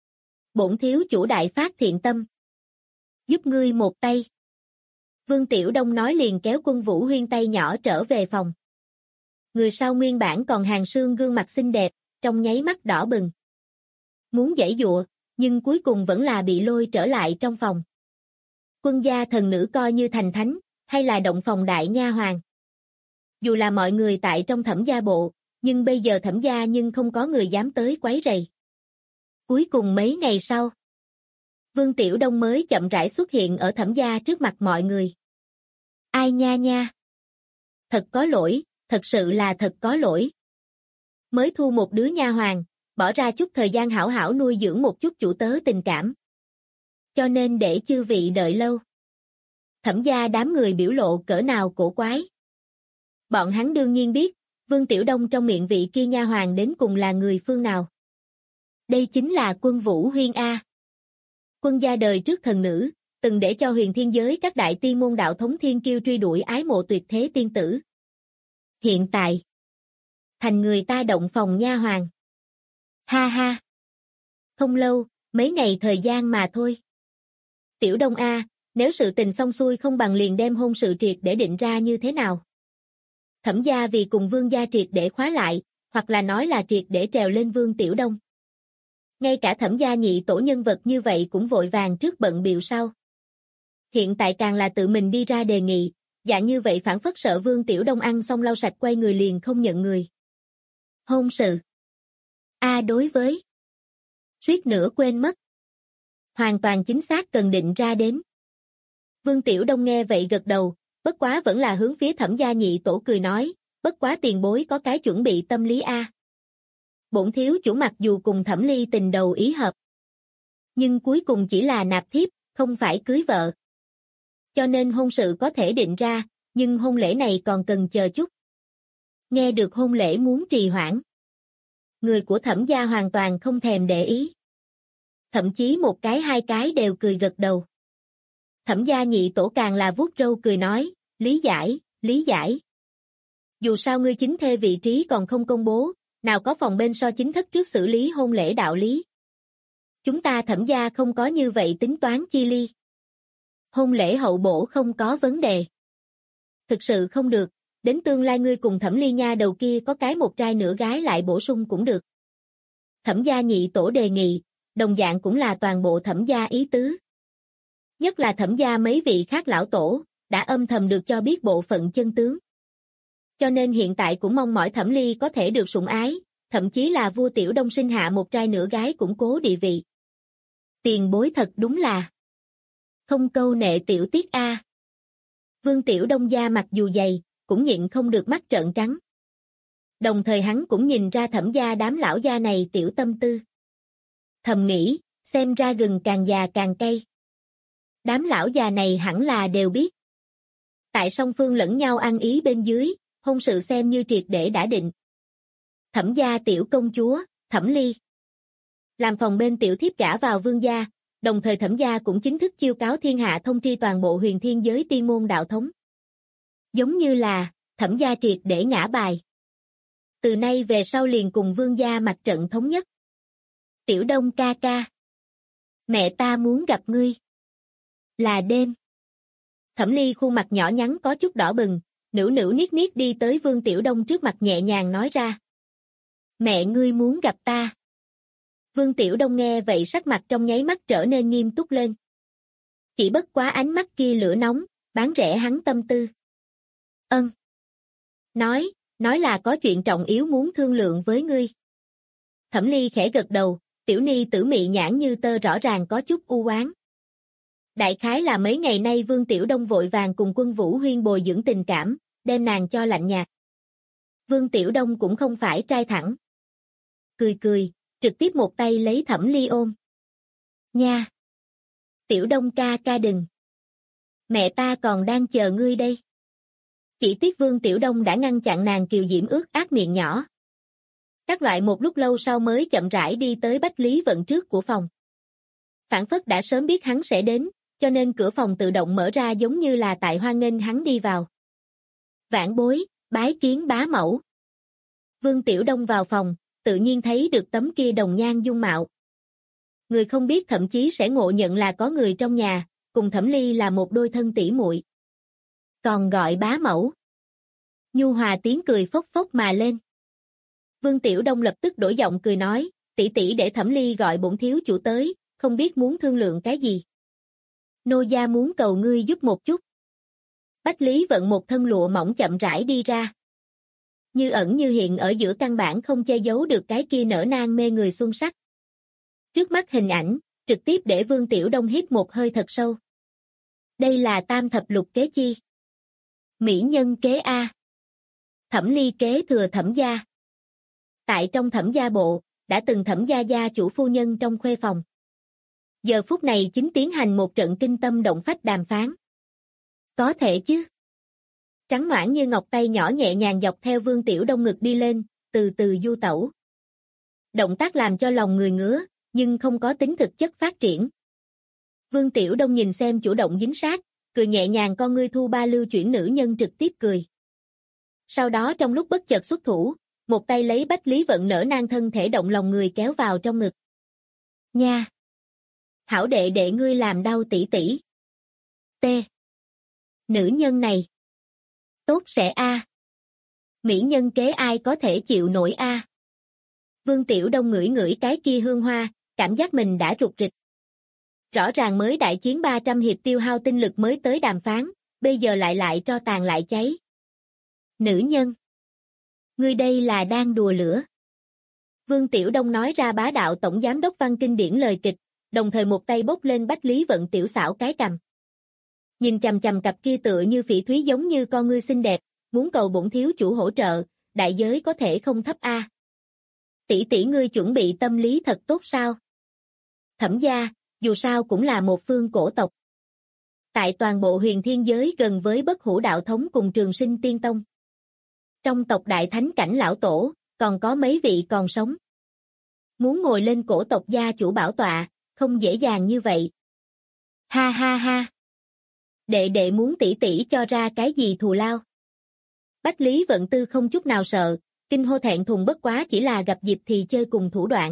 Bổn thiếu chủ đại phát thiện tâm. Giúp ngươi một tay. Vương Tiểu Đông nói liền kéo Quân Vũ Huyên tay nhỏ trở về phòng. Người sau nguyên bản còn hàn sương gương mặt xinh đẹp, trong nháy mắt đỏ bừng. Muốn giãy giụa, nhưng cuối cùng vẫn là bị lôi trở lại trong phòng. Quân gia thần nữ coi như thành thánh, hay là động phòng đại nha hoàng. Dù là mọi người tại trong Thẩm gia bộ, nhưng bây giờ Thẩm gia nhưng không có người dám tới quấy rầy. Cuối cùng mấy ngày sau, Vương Tiểu Đông mới chậm rãi xuất hiện ở Thẩm gia trước mặt mọi người. Ai nha nha. Thật có lỗi, thật sự là thật có lỗi. Mới thu một đứa nha hoàn, bỏ ra chút thời gian hảo hảo nuôi dưỡng một chút chủ tớ tình cảm. Cho nên để chư vị đợi lâu. Thẩm gia đám người biểu lộ cỡ nào cổ quái. Bọn hắn đương nhiên biết, Vương Tiểu Đông trong miệng vị kia nha hoàn đến cùng là người phương nào. Đây chính là Quân Vũ Huyên A. Quân gia đời trước thần nữ, từng để cho huyền thiên giới các đại tiên môn đạo thống thiên kiêu truy đuổi ái mộ tuyệt thế tiên tử. Hiện tại, thành người ta động phòng nha hoàn. Ha ha. Không lâu, mấy ngày thời gian mà thôi. Tiểu Đông A, nếu sự tình xong xuôi không bằng liền đem hôn sự triệt để định ra như thế nào? Thẩm gia vì cùng Vương gia triệt để khóa lại, hoặc là nói là triệt để trèo lên Vương Tiểu Đông. Ngay cả Thẩm gia nhị tổ nhân vật như vậy cũng vội vàng trước bận bịu sau. Hiện tại càng là tự mình đi ra đề nghị, dạng như vậy phản phất sợ Vương Tiểu Đông ăn xong lau sạch quay người liền không nhận người. Hôn sự. Đối với. Suýt nữa quên mất. Hoàn toàn chính xác cần định ra đến. Vương Tiểu Đông nghe vậy gật đầu, bất quá vẫn là hướng phía Thẩm gia nhị tổ cười nói, bất quá tiền bối có cái chuẩn bị tâm lý A. Bổn thiếu chủ mặc dù cùng Thẩm Ly tình đầu ý hợp, nhưng cuối cùng chỉ là nạp thiếp, không phải cưới vợ. Cho nên hôn sự có thể định ra, nhưng hôn lễ này còn cần chờ chút. Nghe được hôn lễ muốn trì hoãn. Người của Thẩm gia hoàn toàn không thèm để ý. Thậm chí một cái hai cái đều cười gật đầu. Thẩm gia nhị tổ càng là vuốt râu cười nói, lý giải, lý giải. Dù sao ngươi chính thê vị trí còn không công bố, nào có phòng bên so chính thất trước xử lý hôn lễ đạo lý. Chúng ta Thẩm gia không có như vậy tính toán chi ly. Hôn lễ hậu bổ không có vấn đề. Thực sự không được, đến tương lai ngươi cùng Thẩm Ly nha đầu kia có cái một trai nửa gái lại bổ sung cũng được. Thẩm gia nhị tổ đề nghị, đồng dạng cũng là toàn bộ Thẩm gia ý tứ. Nhất là Thẩm gia mấy vị khác lão tổ, đã âm thầm được cho biết bộ phận chân tướng. Cho nên hiện tại cũng mong mỏi Thẩm Ly có thể được sủng ái, thậm chí là vua Tiểu Đông sinh hạ một trai nửa gái củng cố địa vị. Tiền bối thật đúng là không câu nệ tiểu tiết A. Vương Tiểu Đông da mặc dù dày, cũng nhịn không được mắt trợn trắng. Đồng thời hắn cũng nhìn ra Thẩm gia đám lão gia này tiểu tâm tư. Thầm nghĩ, xem ra gừng càng già càng cay. Đám lão già này hẳn là đều biết. Tại song phương lẫn nhau ăn ý bên dưới, hôn sự xem như triệt để đã định. Thẩm gia tiểu công chúa, Thẩm Ly. Làm phòng bên tiểu thiếp gả vào Vương gia, đồng thời Thẩm gia cũng chính thức chiêu cáo thiên hạ thông tri toàn bộ huyền thiên giới tiên môn đạo thống. Giống như là, Thẩm gia triệt để ngã bài. Từ nay về sau liền cùng Vương gia mặt trận thống nhất. Tiểu Đông ca ca. Mẹ ta muốn gặp ngươi. Là đêm. Thẩm Ly khuôn mặt nhỏ nhắn có chút đỏ bừng, nửu nửu niết niết đi tới Vương Tiểu Đông trước mặt nhẹ nhàng nói ra. Mẹ ngươi muốn gặp ta. Vương Tiểu Đông nghe vậy sắc mặt trong nháy mắt trở nên nghiêm túc lên. Chỉ bất quá ánh mắt kia lửa nóng, bán rẻ hắn tâm tư. Ân. Nói là có chuyện trọng yếu muốn thương lượng với ngươi. Thẩm Ly khẽ gật đầu, tiểu ni tử mị nhãn như tơ rõ ràng có chút u oán. Đại khái là mấy ngày nay Vương Tiểu Đông vội vàng cùng Quân Vũ Huyên bồi dưỡng tình cảm, đem nàng cho lạnh nhạt. Vương Tiểu Đông cũng không phải trai thẳng. Cười cười, trực tiếp một tay lấy Thẩm Ly ôm. Nha! Tiểu Đông ca ca đừng. Mẹ ta còn đang chờ ngươi đây. Chỉ tiếc Vương Tiểu Đông đã ngăn chặn nàng kiều diễm ướt át miệng nhỏ. Các loại một lúc lâu sau mới chậm rãi đi tới Bách Lý Vận trước của phòng. Phản phất đã sớm biết hắn sẽ đến, cho nên cửa phòng tự động mở ra giống như là tại hoan nghênh hắn đi vào. Vãn bối, bái kiến bá mẫu. Vương Tiểu Đông vào phòng, tự nhiên thấy được tấm kia đồng nhan dung mạo. Người không biết thậm chí sẽ ngộ nhận là có người trong nhà, cùng Thẩm Ly là một đôi thân tỷ muội. Còn gọi bá mẫu. Nhu hòa tiếng cười phốc phốc mà lên. Vương Tiểu Đông lập tức đổi giọng cười nói, tỷ tỷ để Thẩm Ly gọi bổn thiếu chủ tới, không biết muốn thương lượng cái gì. Nô gia muốn cầu ngươi giúp một chút. Bách Lý Vận một thân lụa mỏng chậm rãi đi ra. Như ẩn như hiện ở giữa căn bản không che giấu được cái kia nở nang mê người xuân sắc. Trước mắt hình ảnh, trực tiếp để Vương Tiểu Đông hít một hơi thật sâu. Đây là tam thập lục kế chi. Mỹ nhân kế A. Thẩm Ly kế thừa Thẩm gia. Tại trong Thẩm gia bộ, đã từng Thẩm gia gia chủ phu nhân trong khuê phòng. Giờ phút này chính tiến hành một trận kinh tâm động phách đàm phán. Có thể chứ. Trắng noãn như ngọc tay nhỏ nhẹ nhàng dọc theo Vương Tiểu Đông ngực đi lên, từ từ du tẩu. Động tác làm cho lòng người ngứa, nhưng không có tính thực chất phát triển. Vương Tiểu Đông nhìn xem chủ động dính sát, cười nhẹ nhàng, con ngươi thu ba lưu chuyển nữ nhân trực tiếp cười. Sau đó trong lúc bất chợt xuất thủ, một tay lấy Bách Lý Vận nở nang thân thể động lòng người kéo vào trong ngực. Nha! Hảo đệ đệ ngươi làm đau tỷ tỷ. T. Nữ nhân này. Tốt sẽ A. Mỹ nhân kế ai có thể chịu nổi A. Vương Tiểu Đông ngửi ngửi cái kia hương hoa, cảm giác mình đã rụt rịch. Rõ ràng mới đại chiến 300 hiệp tiêu hao tinh lực mới tới đàm phán, bây giờ lại tro tàn lại cháy. Nữ nhân. Ngươi đây là đang đùa lửa. Vương Tiểu Đông nói ra bá đạo tổng giám đốc văn kinh điển lời kịch, đồng thời một tay bốc lên Bách Lý Vận tiểu xảo cái cằm. Nhìn chằm chằm cặp kia tựa như phỉ thúy giống như con ngươi xinh đẹp, muốn cầu bổn thiếu chủ hỗ trợ, đại giới có thể không thấp A. Tỷ tỷ ngươi chuẩn bị tâm lý thật tốt sao? Thẩm gia, dù sao cũng là một phương cổ tộc. Tại toàn bộ huyền thiên giới gần với Bất Hủ đạo thống cùng Trường Sinh Tiên Tông. Trong tộc đại thánh cảnh lão tổ, còn có mấy vị còn sống. Muốn ngồi lên cổ tộc gia chủ bảo tọa, không dễ dàng như vậy. Ha ha ha. Đệ đệ muốn tỷ tỷ cho ra cái gì thù lao? Bách Lý Vận Tư không chút nào sợ, kinh hô thẹn thùng bất quá chỉ là gặp dịp thì chơi cùng thủ đoạn.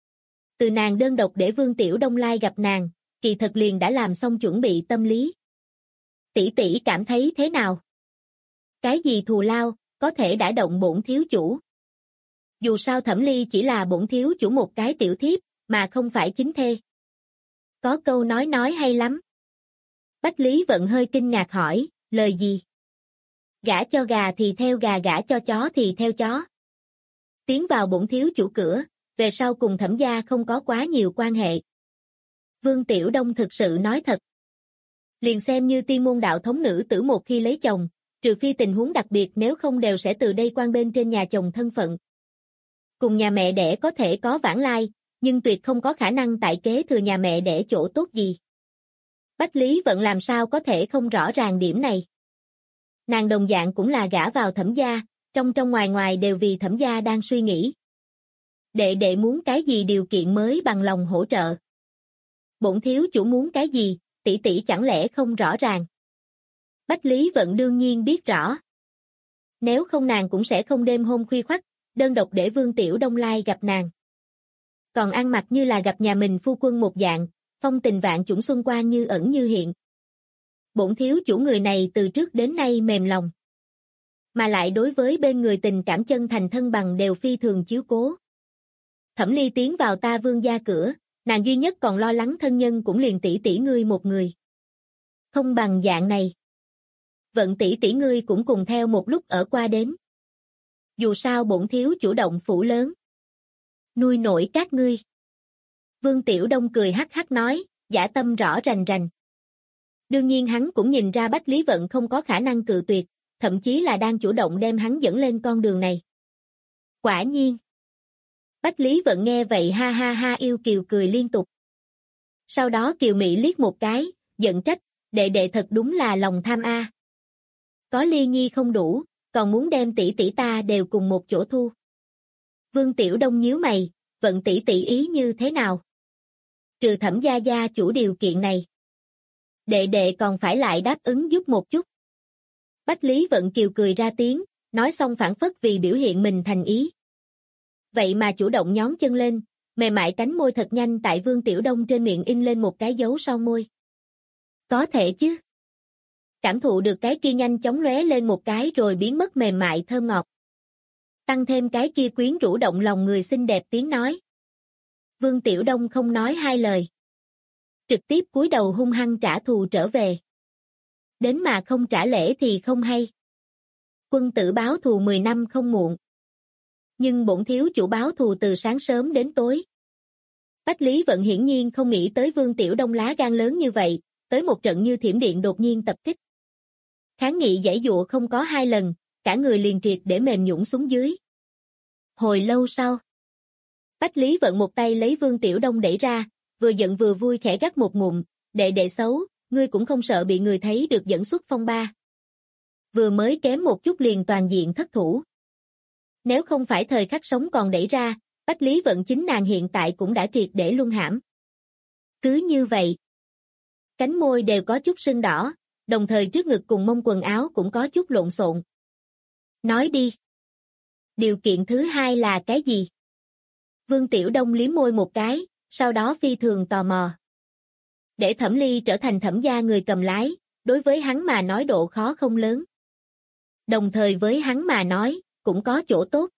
Từ nàng đơn độc để Vương Tiểu Đông lai gặp nàng, kỳ thật liền đã làm xong chuẩn bị tâm lý. Tỷ tỷ cảm thấy thế nào? Cái gì thù lao, có thể đã động bổn thiếu chủ. Dù sao Thẩm Ly chỉ là bổn thiếu chủ một cái tiểu thiếp, mà không phải chính thê. Có câu nói hay lắm. Bách Lý Vận hơi kinh ngạc hỏi, lời gì? Gả cho gà thì theo gà, gả cho chó thì theo chó. Tiến vào bổn thiếu chủ cửa, về sau cùng Thẩm gia không có quá nhiều quan hệ. Vương Tiểu Đông thực sự nói thật. Liền xem như tiên môn đạo thống nữ tử một khi lấy chồng, trừ phi tình huống đặc biệt, nếu không đều sẽ từ đây quan bên trên nhà chồng thân phận. Cùng nhà mẹ đẻ có thể có vãng lai, nhưng tuyệt không có khả năng tại kế thừa nhà mẹ đẻ chỗ tốt gì. Bách Lý Vận làm sao có thể không rõ ràng điểm này. Nàng đồng dạng cũng là gả vào Thẩm gia, trong ngoài ngoài đều vì Thẩm gia đang suy nghĩ. Đệ đệ muốn cái gì điều kiện mới bằng lòng hỗ trợ. Bổn thiếu chủ muốn cái gì, tỷ tỷ chẳng lẽ không rõ ràng. Bách Lý Vận đương nhiên biết rõ. Nếu không nàng cũng sẽ không đêm hôm khuya khoắt, đơn độc để Vương Tiểu Đông lai gặp nàng. Còn ăn mặc như là gặp nhà mình phu quân một dạng, phong tình vạn chủng xuân quang như ẩn như hiện. Bổn thiếu chủ người này từ trước đến nay mềm lòng. Mà lại đối với bên người tình cảm chân thành thân bằng đều phi thường chiếu cố. Thẩm Ly tiến vào ta Vương gia cửa, nàng duy nhất còn lo lắng thân nhân cũng liền tỷ tỷ ngươi một người. Không bằng dạng này. Vận tỷ tỷ ngươi cũng cùng theo một lúc ở qua đến. Dù sao bổn thiếu chủ động phủ lớn. Nuôi nổi các ngươi. Vương Tiểu Đông cười hắc hắc nói, dã tâm rõ rành rành. Đương nhiên hắn cũng nhìn ra Bách Lý Vận không có khả năng cự tuyệt, thậm chí là đang chủ động đem hắn dẫn lên con đường này. Quả nhiên. Bách Lý Vận nghe vậy ha ha ha yêu kiều cười liên tục. Sau đó Kiều Mỹ liếc một cái, giận trách, đệ đệ thật đúng là lòng tham a. Có ly nhi không đủ, còn muốn đem tỷ tỷ ta đều cùng một chỗ thu. Vương Tiểu Đông nhíu mày, Vận tỷ tỷ ý như thế nào? Trừ Thẩm gia gia chủ điều kiện này. Đệ đệ còn phải lại đáp ứng giúp một chút. Bách Lý Vận kiều cười ra tiếng, nói xong phản phất vì biểu hiện mình thành ý. Vậy mà chủ động nhón chân lên, mềm mại cánh môi thật nhanh tại Vương Tiểu Đông trên miệng in lên một cái dấu son môi. Có thể chứ. Cảm thụ được cái kia nhanh chóng lóe lên một cái rồi biến mất mềm mại thơm ngọt. Tăng thêm cái kia quyến rũ động lòng người xinh đẹp tiếng nói. Vương Tiểu Đông không nói hai lời. Trực tiếp cúi đầu hung hăng trả thù trở về. Đến mà không trả lễ thì không hay. Quân tử báo thù 10 năm không muộn. Nhưng bổn thiếu chủ báo thù từ sáng sớm đến tối. Bách Lý Vận hiển nhiên không nghĩ tới Vương Tiểu Đông lá gan lớn như vậy, tới một trận như thiểm điện đột nhiên tập kích. Kháng nghị giãy giụa không có 2 lần, cả người liền triệt để mềm nhũn xuống dưới. Hồi lâu sau, Bách Lý Vận một tay lấy Vương Tiểu Đông đẩy ra, vừa giận vừa vui khẽ gắt một ngụm, đệ đệ xấu, ngươi cũng không sợ bị người thấy được dẫn xuất phong ba. Vừa mới kém một chút liền toàn diện thất thủ. Nếu không phải thời khắc sống còn đẩy ra, Bách Lý Vận chính nàng hiện tại cũng đã triệt để luân hãm. Cứ như vậy, cánh môi đều có chút sưng đỏ, đồng thời trước ngực cùng mông quần áo cũng có chút lộn xộn. Nói đi. Điều kiện thứ hai là cái gì? Vương Tiểu Đông liếm môi một cái, sau đó phi thường tò mò. Để Thẩm Ly trở thành Thẩm gia người cầm lái, đối với hắn mà nói độ khó không lớn. Đồng thời với hắn mà nói, cũng có chỗ tốt.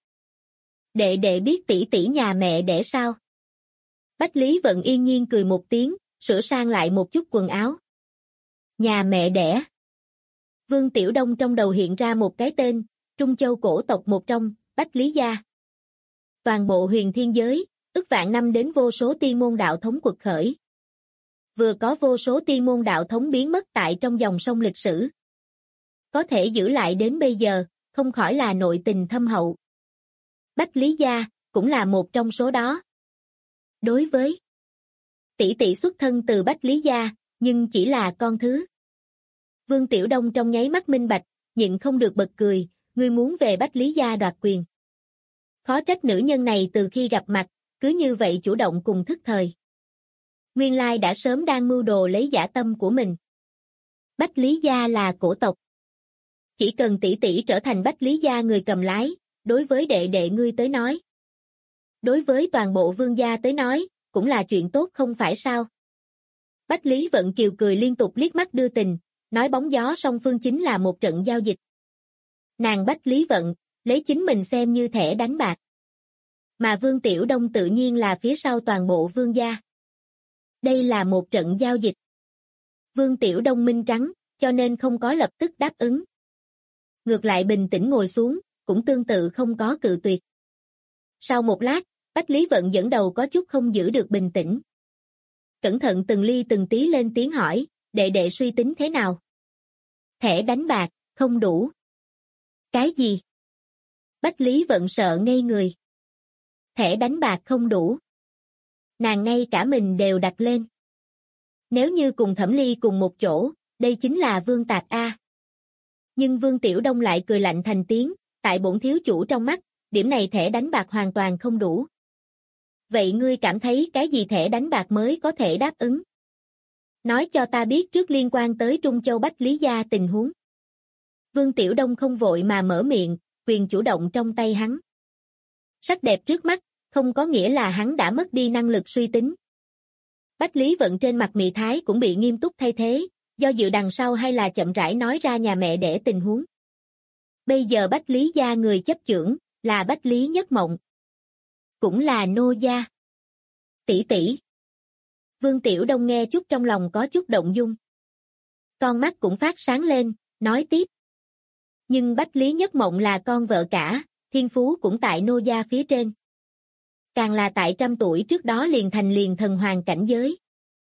Đệ đệ biết tỷ tỷ nhà mẹ đẻ sao? Bách Lý Vận yên nhiên cười một tiếng, sửa sang lại một chút quần áo. Nhà mẹ đẻ. Vương Tiểu Đông trong đầu hiện ra một cái tên, Trung Châu cổ tộc một trong, Bách Lý gia. Toàn bộ huyền thiên giới, ức vạn năm đến vô số tiên môn đạo thống quật khởi. Vừa có vô số tiên môn đạo thống biến mất tại trong dòng sông lịch sử. Có thể giữ lại đến bây giờ, không khỏi là nội tình thâm hậu. Bách Lý gia, cũng là một trong số đó. Đối với tỷ tỷ xuất thân từ Bách Lý gia, nhưng chỉ là con thứ. Vương Tiểu Đông trong nháy mắt minh bạch, nhịn không được bật cười, ngươi muốn về Bách Lý gia đoạt quyền. Khó trách nữ nhân này từ khi gặp mặt, cứ như vậy chủ động cùng thức thời. Nguyên lai đã sớm đang mưu đồ lấy dã tâm của mình. Bách Lý gia là cổ tộc. Chỉ cần tỷ tỷ trở thành Bách Lý gia người cầm lái, đối với đệ đệ ngươi tới nói. Đối với toàn bộ vương gia tới nói, cũng là chuyện tốt không phải sao. Bách Lý Vận Kiều cười liên tục liếc mắt đưa tình, nói bóng gió song phương chính là một trận giao dịch. Nàng Bách Lý Vận, lấy chính mình xem như thẻ đánh bạc. Mà Vương Tiểu Đông tự nhiên là phía sau toàn bộ vương gia. Đây là một trận giao dịch. Vương Tiểu Đông minh trắng, cho nên không có lập tức đáp ứng. Ngược lại bình tĩnh ngồi xuống, cũng tương tự không có cự tuyệt. Sau một lát, Bách Lý Vận dẫn đầu có chút không giữ được bình tĩnh. Cẩn thận từng ly từng tí lên tiếng hỏi, đệ đệ suy tính thế nào? Thẻ đánh bạc, không đủ. Cái gì? Bách Lý Vận sợ ngây người. Thẻ đánh bạc không đủ. Nàng ngay cả mình đều đặt lên. Nếu như cùng Thẩm Ly cùng một chỗ, đây chính là vương tạc A. Nhưng Vương Tiểu Đông lại cười lạnh thành tiếng, tại bổn thiếu chủ trong mắt, điểm này thẻ đánh bạc hoàn toàn không đủ. Vậy ngươi cảm thấy cái gì thẻ đánh bạc mới có thể đáp ứng? Nói cho ta biết trước liên quan tới Trung Châu Bách Lý gia tình huống. Vương Tiểu Đông không vội mà mở miệng, quyền chủ động trong tay hắn. Sắc đẹp trước mắt, không có nghĩa là hắn đã mất đi năng lực suy tính. Bách Lý Vận trên mặt mị thái cũng bị nghiêm túc thay thế, do dự đằng sau hay là chậm rãi nói ra nhà mẹ đẻ tình huống. Bây giờ Bách Lý gia người chấp chưởng, là Bách Lý Nhất Mộng. Cũng là nô gia. Tỷ tỷ. Vương Tiểu Đông nghe chút trong lòng có chút động dung. Con mắt cũng phát sáng lên, nói tiếp. Nhưng Bách Lý Nhất Mộng là con vợ cả, thiên phú cũng tại nô gia phía trên. Càng là tại 100 tuổi trước đó liền thành liền thần hoàng cảnh giới.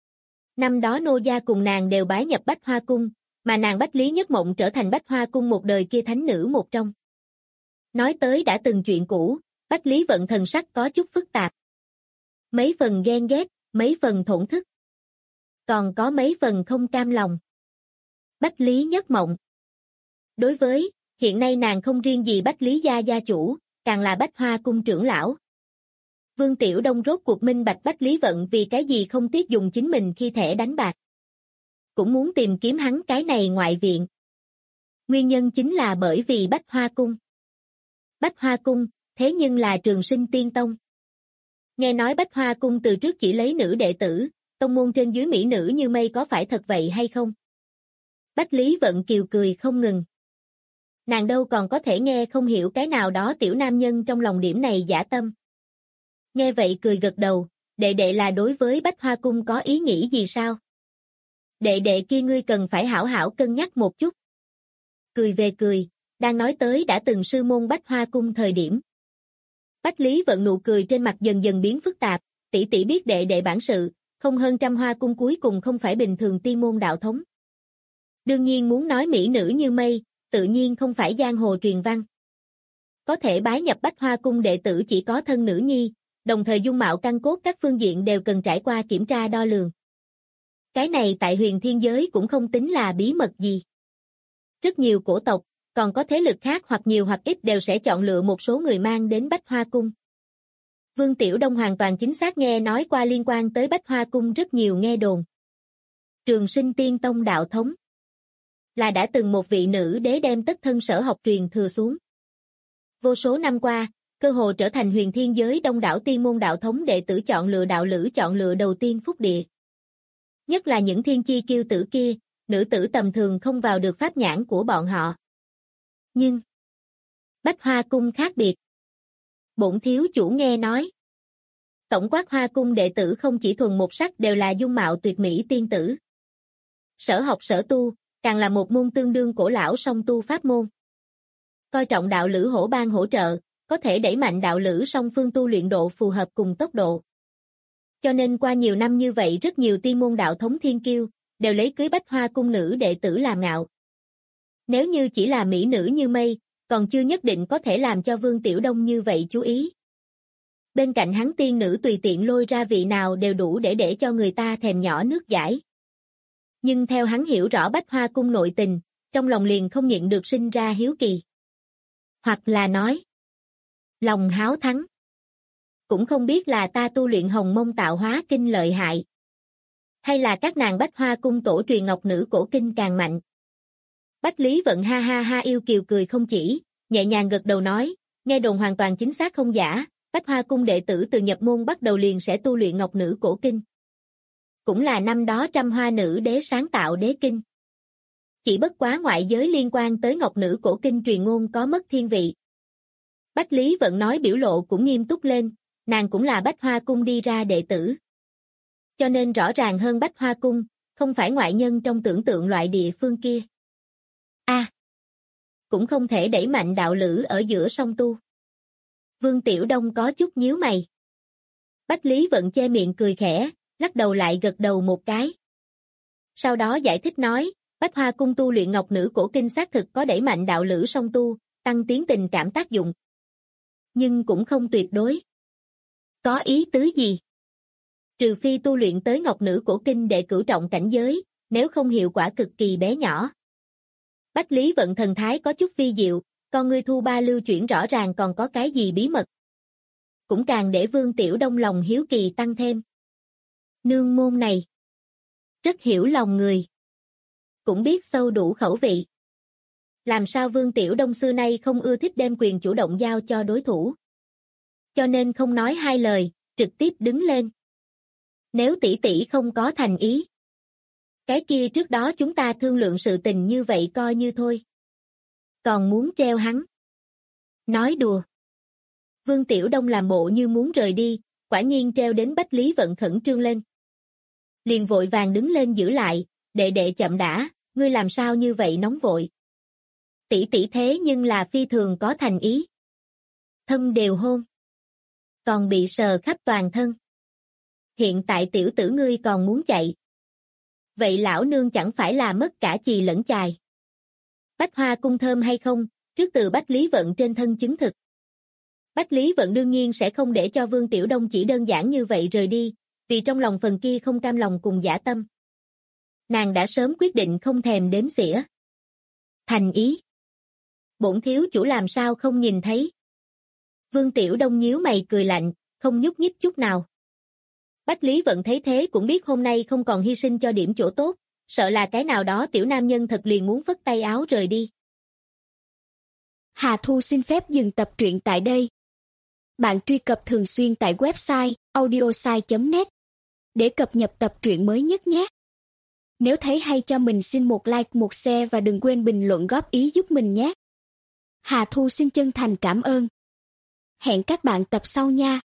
Năm đó nô gia cùng nàng đều bái nhập Bách Hoa Cung, mà nàng Bách Lý Nhất Mộng trở thành Bách Hoa Cung một đời kia thánh nữ một trong. Nói tới đã từng chuyện cũ, Bách Lý Vận thần sắc có chút phức tạp. Mấy phần ghen ghét, mấy phần thổn thức. Còn có mấy phần không cam lòng. Bách Lý Nhất Mộng. Đối với, hiện nay nàng không riêng gì Bách Lý gia gia chủ, càng là Bách Hoa Cung trưởng lão. Vương Tiểu Đông rốt cuộc minh bạch Bách Lý Vận vì cái gì không tiếc dùng chính mình khi thẻ đánh bạc. Cũng muốn tìm kiếm hắn cái này ngoại viện. Nguyên nhân chính là bởi vì Bách Hoa Cung. Bách Hoa Cung, thế nhưng là trường sinh tiên tông. Nghe nói Bách Hoa Cung từ trước chỉ lấy nữ đệ tử, tông môn trên dưới mỹ nữ như mây có phải thật vậy hay không? Bách Lý Vận Kiều cười không ngừng. Nàng đâu còn có thể nghe không hiểu cái nào đó tiểu nam nhân trong lòng điểm này dã tâm. Nghe vậy cười gật đầu, đệ đệ là đối với Bách Hoa Cung có ý nghĩ gì sao? Đệ đệ kia ngươi cần phải hảo hảo cân nhắc một chút. Cười về cười, đang nói tới đã từng sư môn Bách Hoa Cung thời điểm. Bách Lý Vận nụ cười trên mặt dần dần biến phức tạp, tỷ tỷ biết đệ đệ bản sự, không hơn Trăm Hoa Cung cuối cùng không phải bình thường tiên môn đạo thống. Đương nhiên muốn nói mỹ nữ như mây, tự nhiên không phải giang hồ truyền văn. Có thể bái nhập Bách Hoa Cung đệ tử chỉ có thân nữ nhi, đồng thời dung mạo căn cốt các phương diện đều cần trải qua kiểm tra đo lường. Cái này tại huyền thiên giới cũng không tính là bí mật gì. Rất nhiều cổ tộc, còn có thế lực khác hoặc nhiều hoặc ít đều sẽ chọn lựa một số người mang đến Bách Hoa Cung. Vương Tiểu Đông hoàn toàn chính xác nghe nói qua liên quan tới Bách Hoa Cung rất nhiều nghe đồn. Trường Sinh Tiên Tông đạo thống là đã từng một vị nữ đế đem tất thân sở học truyền thừa xuống. Vô số năm qua, cơ hồ trở thành huyền thiên giới đông đảo tiên môn đạo thống đệ tử chọn lựa đạo lữ chọn lựa đầu tiên phúc địa. Nhất là những thiên chi kiêu tử kia, nữ tử tầm thường không vào được pháp nhãn của bọn họ. Nhưng Bách Hoa Cung khác biệt. Bổn thiếu chủ nghe nói, tổng quát Hoa Cung đệ tử không chỉ thuần một sắc đều là dung mạo tuyệt mỹ tiên tử. Sở học sở tu, càng là một môn tương đương cổ lão song tu pháp môn. Coi trọng đạo lữ hổ ban hỗ trợ, có thể đẩy mạnh đạo lữ song phương tu luyện độ phù hợp cùng tốc độ. Cho nên qua nhiều năm như vậy rất nhiều tiên môn đạo thống thiên kiêu, đều lấy cưới Bách Hoa Cung nữ đệ tử làm ngạo. Nếu như chỉ là mỹ nữ như mây, còn chưa nhất định có thể làm cho Vương Tiểu Đông như vậy chú ý. Bên cạnh hắn tiên nữ tùy tiện lôi ra vị nào đều đủ để cho người ta thèm nhỏ nước dãi. Nhưng theo hắn hiểu rõ Bách Hoa Cung nội tình, trong lòng liền không nhịn được sinh ra hiếu kỳ. Hoặc là nói, lòng háo thắng. Cũng không biết là ta tu luyện Hồng Mông Tạo Hóa Kinh lợi hại. Hay là các nàng Bách Hoa Cung tổ truyền Ngọc Nữ Cổ Kinh càng mạnh. Bách Lý Vận ha ha ha yêu kiều cười không chỉ, nhẹ nhàng gật đầu nói, nghe đồn hoàn toàn chính xác không giả, Bách Hoa Cung đệ tử từ nhập môn bắt đầu liền sẽ tu luyện Ngọc Nữ Cổ Kinh. Cũng là năm đó Trăm Hoa Nữ Đế sáng tạo đế kinh. Chỉ bất quá ngoại giới liên quan tới Ngọc Nữ Cổ Kinh truyền ngôn có mất thiên vị. Bách Lý Vận nói biểu lộ cũng nghiêm túc lên, nàng cũng là Bách Hoa Cung đi ra đệ tử. Cho nên rõ ràng hơn Bách Hoa Cung, không phải ngoại nhân trong tưởng tượng loại địa phương kia. Cũng không thể đẩy mạnh đạo lữ ở giữa song tu. Vương Tiểu Đông có chút nhíu mày. Bách Lý Vận che miệng cười khẽ, lắc đầu lại gật đầu một cái. Sau đó giải thích nói, Bách Hoa Cung tu luyện Ngọc Nữ Cổ Kinh xác thực có đẩy mạnh đạo lữ song tu, tăng tiến tình cảm tác dụng. Nhưng cũng không tuyệt đối. Có ý tứ gì? Trừ phi tu luyện tới Ngọc Nữ Cổ Kinh để cửu trọng cảnh giới, nếu không hiệu quả cực kỳ bé nhỏ. Bách Lý Vận thần thái có chút phi diệu, con ngươi thu ba lưu chuyển rõ ràng còn có cái gì bí mật. Cũng càng để Vương Tiểu Đông lòng hiếu kỳ tăng thêm. Nương môn này rất hiểu lòng người. Cũng biết sâu đủ khẩu vị. Làm sao Vương Tiểu Đông xưa nay không ưa thích đem quyền chủ động giao cho đối thủ. Cho nên không nói hai lời, trực tiếp đứng lên. Nếu tỷ tỷ không có thành ý. Cái kia trước đó chúng ta thương lượng sự tình như vậy coi như thôi. Còn muốn treo hắn. Nói đùa. Vương Tiểu Đông làm bộ như muốn rời đi, quả nhiên treo đến Bách Lý Vận khẩn trương lên. Liền vội vàng đứng lên giữ lại, đệ đệ chậm đã, ngươi làm sao như vậy nóng vội. Tỷ tỷ thế nhưng là phi thường có thành ý. Thân đều hôn. Còn bị sờ khắp toàn thân. Hiện tại tiểu tử ngươi còn muốn chạy. Vậy lão nương chẳng phải là mất cả chì lẫn chài. Bách Hoa Cung thơm hay không, trước từ Bách Lý Vận trên thân chứng thực. Bách Lý Vận đương nhiên sẽ không để cho Vương Tiểu Đông chỉ đơn giản như vậy rời đi, vì trong lòng phần kia không cam lòng cùng dã tâm. Nàng đã sớm quyết định không thèm đếm xỉa. Thành ý. Bổn thiếu chủ làm sao không nhìn thấy. Vương Tiểu Đông nhíu mày cười lạnh, không nhúc nhích chút nào. Bách Lý Vận thấy thế cũng biết hôm nay không còn hy sinh cho điểm chỗ tốt, sợ là cái nào đó tiểu nam nhân thật liền muốn phất tay áo rời đi. Hà Thu xin phép dừng tập truyện tại đây. Bạn truy cập thường xuyên tại website audiosai.net để cập nhật tập truyện mới nhất nhé. Nếu thấy hay cho mình xin một like, một share và đừng quên bình luận góp ý giúp mình nhé. Hà Thu xin chân thành cảm ơn. Hẹn các bạn tập sau nha.